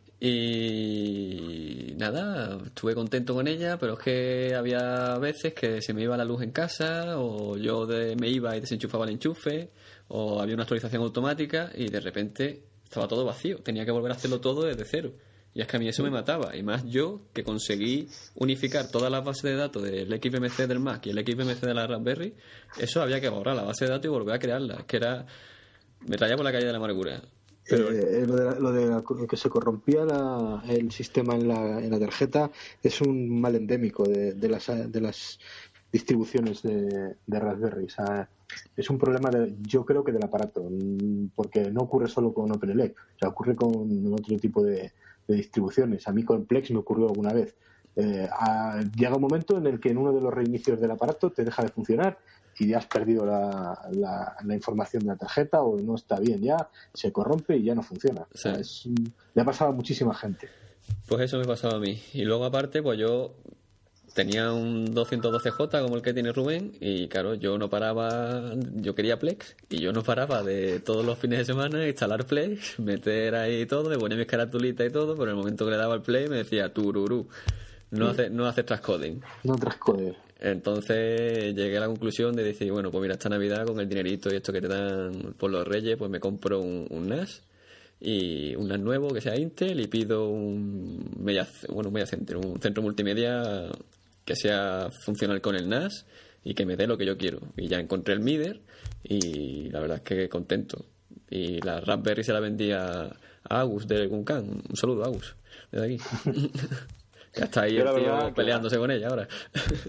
Y nada, estuve contento con ella, pero es que había veces que se me iba la luz en casa, o yo me iba y desenchufaba el enchufe, o había una actualización automática y de repente estaba todo vacío, tenía que volver a hacerlo todo desde cero. Y es que a mí eso me mataba, y más yo que conseguí unificar todas las bases de datos del XBMC del Mac y el XBMC de la Raspberry. Eso había que borrar la base de datos y volver a crearla, que me traía por la calle de la amargura. Pero lo de que se corrompía el sistema en la tarjeta es un mal endémico de las distribuciones de Raspberry. O sea, es un problema yo creo que del aparato, porque no ocurre solo con OpenELEC, o sea, ocurre con otro tipo de distribuciones. A mí con Plex me ocurrió alguna vez. Llega un momento en el que en uno de los reinicios del aparato te deja de funcionar y ya has perdido la información de la tarjeta, o no está bien, ya se corrompe y ya no funciona. O sea, le ha pasado a muchísima gente. Pues eso me pasaba a mí. Y luego aparte, pues yo tenía un 212J como el que tiene Rubén, y claro, yo quería Plex y yo no paraba de todos los fines de semana instalar Plex, meter ahí todo, le ponía mis caratulitas y todo, pero en el momento que le daba el play me decía tururú, no hace transcoding. No transcode. Entonces llegué a la conclusión de decir, bueno, pues mira, esta Navidad con el dinerito y esto que te dan por los Reyes, pues me compro un NAS, y un NAS nuevo que sea Intel, y pido un Media Center, un centro multimedia que sea funcional con el NAS y que me dé lo que yo quiero. Y ya encontré el Mider y la verdad es que contento. Y la Raspberry se la vendía a Agus de Guncan. Un saludo, Agus, desde aquí. Que está ahí el tío peleándose con ella ahora.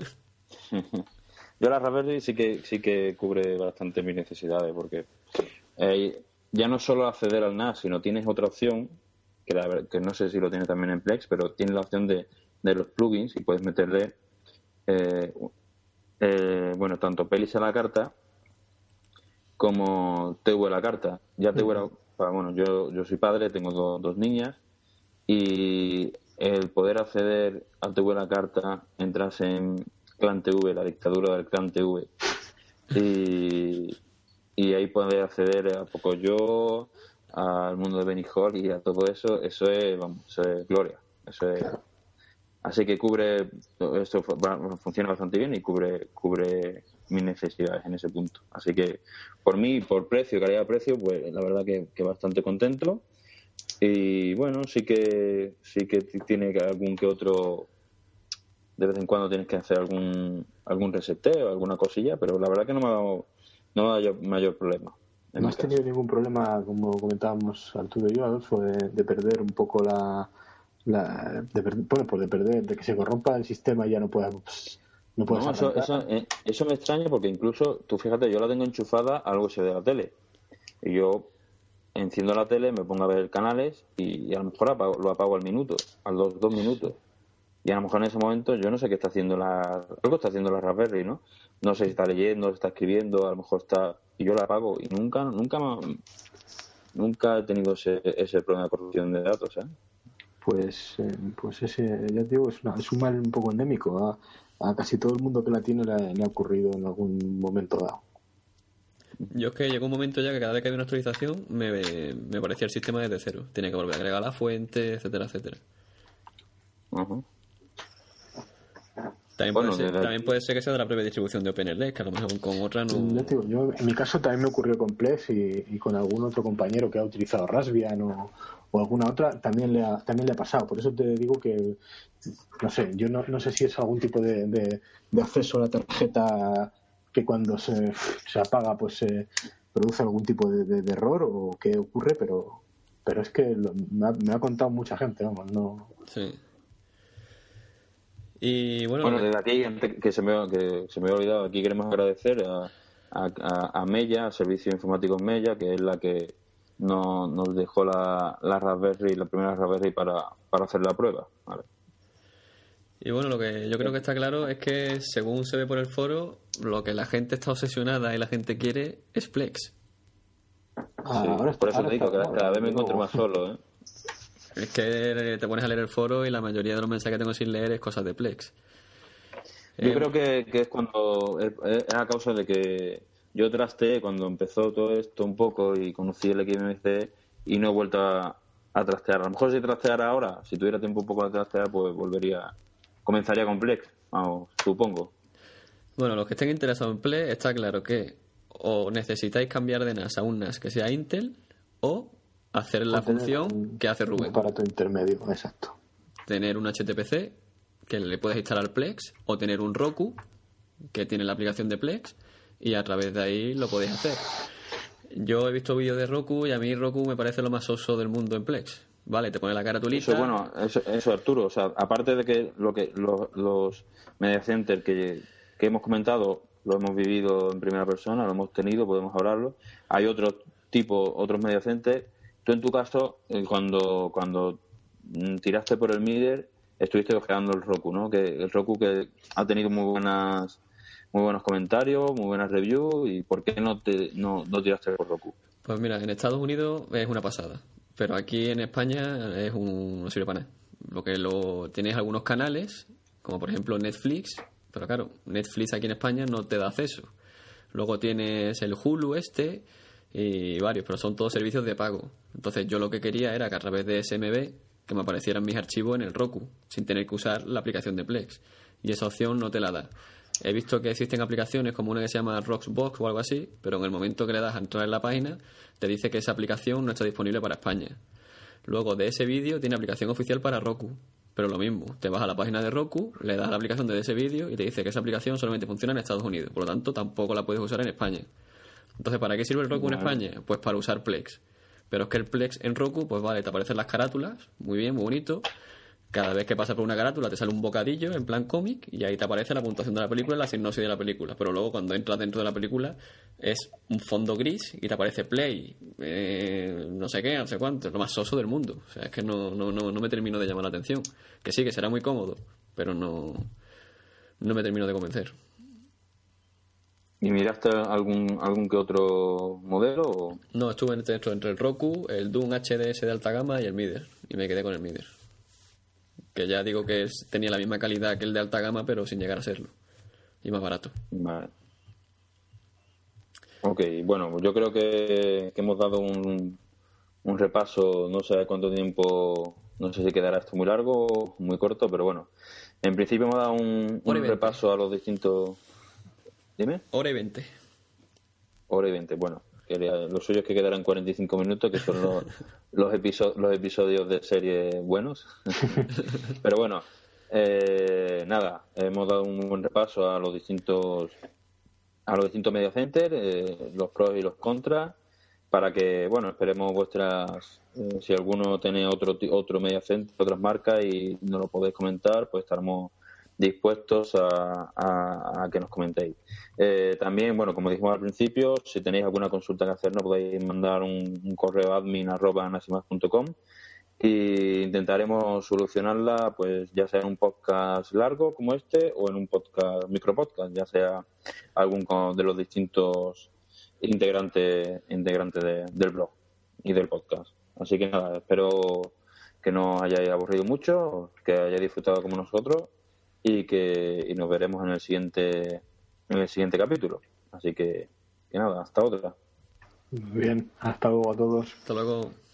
Yo la Raspberry sí que cubre bastante mis necesidades, porque ya no solo acceder al NAS, sino tienes otra opción, que no sé si lo tiene también en Plex, pero tienes la opción de los plugins, y puedes meterle tanto Pelis a la carta como TV a la carta. Ya TV yo soy padre, tengo dos niñas, y el poder acceder al TV a la carta, entras en Clan TV, la dictadura del Clan TV, y ahí puedes acceder a Pocoyo, al mundo de Benny Hall y a todo eso. Eso es gloria. Eso es. Así que esto funciona bastante bien y cubre mis necesidades en ese punto. Así que por mí, por calidad-precio, pues la verdad que bastante contento. Y bueno, sí que tiene algún que otro, de vez en cuando tienes que hacer algún reseteo, alguna cosilla, pero la verdad que no me ha dado mayor problema. ¿No has tenido ningún problema, como comentábamos Arturo y yo, Adolfo, de perder un poco de que se corrompa el sistema y ya no puedas eso me extraña, porque incluso, tú fíjate, yo la tengo enchufada al USB de la tele, y yo enciendo la tele, me pongo a ver canales y a lo mejor lo apago al minuto, a los 2 minutos, y a lo mejor en ese momento yo no sé qué está haciendo algo está haciendo la Raspberry, ¿no? No sé si está leyendo, está escribiendo, a lo mejor y yo la apago, y nunca he tenido ese problema de corrupción de datos, ¿eh? Pues ese, ya te digo, es un mal un poco endémico. A casi todo el mundo que la tiene le ha ocurrido en algún momento dado. Yo es que llegó un momento ya que cada vez que había una actualización me parecía el sistema desde cero. Tenía que volver a agregar la fuente, etcétera, etcétera. Uh-huh. También puede ser que sea de la propia distribución de OpenELEC, que a lo mejor con otra no... Yo, en mi caso también me ocurrió con Plex y con algún otro compañero que ha utilizado Raspbian o alguna otra, también le ha pasado. Por eso te digo que, no sé, yo no sé si es algún tipo de acceso a la tarjeta que cuando se apaga pues produce algún tipo de error, o qué ocurre, pero es que me ha contado mucha gente, vamos, no... Sí. Y bueno, desde aquí, que se me ha olvidado, aquí queremos agradecer a Mella, a Servicios Informáticos Mella, que es la que nos dejó la Raspberry, la primera Raspberry para hacer la prueba, ¿vale? Y bueno, lo que yo creo que está claro es que, según se ve por el foro, lo que la gente está obsesionada y la gente quiere es Plex. Por eso te digo que cada vez me encuentro más solo, ¿eh? Es que te pones a leer el foro y la mayoría de los mensajes que tengo sin leer es cosas de Plex. Yo creo que es cuando es a causa de que yo trasteé cuando empezó todo esto un poco y conocí el XMC y no he vuelto a trastear. A lo mejor si trasteara ahora, si tuviera tiempo un poco de trastear, pues comenzaría con Plex, supongo. Bueno, los que estén interesados en Plex, está claro que o necesitáis cambiar de NAS a un NAS que sea Intel o hacer la función que hace Rubén. Un aparato intermedio, exacto. Tener un HTPC que le puedes instalar Plex o tener un Roku que tiene la aplicación de Plex y a través de ahí lo podéis hacer. Yo he visto vídeos de Roku y a mí Roku me parece lo más soso del mundo en Plex. Vale, te pone la caratulita. Eso Arturo, o sea, aparte de que los media center que hemos comentado lo hemos vivido en primera persona, lo hemos tenido, podemos hablarlo. Hay otros media center. Tú en tu caso, cuando tiraste por el Mider, estuviste ojeando el Roku, ¿no? Que el Roku que ha tenido muy buenos comentarios, muy buenas reviews. ¿Y por qué no tiraste por Roku? Pues mira, en Estados Unidos es una pasada, pero aquí en España no sirve para nada. Porque tienes algunos canales, como por ejemplo Netflix, pero claro, Netflix aquí en España no te da acceso. Luego tienes el Hulu y varios, pero son todos servicios de pago. Entonces yo lo que quería era que a través de SMB que me aparecieran mis archivos en el Roku, sin tener que usar la aplicación de Plex. Y esa opción no te la da. He visto que existen aplicaciones como una que se llama Roxbox o algo así, pero en el momento que le das a entrar en la página, te dice que esa aplicación no está disponible para España. Luego de ese vídeo tiene aplicación oficial para Roku, pero lo mismo, te vas a la página de Roku, le das a la aplicación de ese vídeo y te dice que esa aplicación solamente funciona en Estados Unidos, por lo tanto tampoco la puedes usar en España. Entonces, ¿para qué sirve el Roku en España? Pues para usar Plex. Pero es que el Plex en Roku, pues vale, te aparecen las carátulas, muy bien, muy bonito. Cada vez que pasas por una carátula te sale un bocadillo en plan cómic y ahí te aparece la puntuación de la película y la sinopsis de la película. Pero luego cuando entras dentro de la película es un fondo gris y te aparece play, no sé qué, no sé cuánto. Es lo más soso del mundo. O sea, es que no me termino de llamar la atención. Que sí, que será muy cómodo, pero no me termino de convencer. ¿Y miraste algún que otro modelo? O? No, estuve entre el Roku, el Doom HDS de alta gama y el Mider. Y me quedé con el Mider. Que ya digo que tenía la misma calidad que el de alta gama, pero sin llegar a serlo. Y más barato. Vale. Ok, bueno, yo creo que hemos dado un repaso, no sé cuánto tiempo, no sé si quedará esto muy largo o muy corto, pero bueno. En principio hemos dado un repaso a los distintos... Dime. Hora y 20. Hora y 20, bueno. Lo suyo es que quedarán 45 minutos, que son los episodios de serie buenos. Pero bueno, nada, hemos dado un buen repaso a los distintos media center, los pros y los contras, para que, bueno, esperemos vuestras, si alguno tiene otro media center, otras marcas y no lo podéis comentar, pues estaremos dispuestos a que nos comentéis. También, bueno, como dijimos al principio, si tenéis alguna consulta que hacernos, podéis mandar un correo admin@nasimas.com y intentaremos solucionarla, pues ya sea en un podcast largo como este o en un micropodcast, ya sea algún de los distintos integrantes del blog y del podcast. Así que nada, espero que no os hayáis aburrido mucho, que hayáis disfrutado como nosotros y nos veremos en el siguiente capítulo. Así que nada, hasta otra. Muy bien, hasta luego a todos. Hasta luego.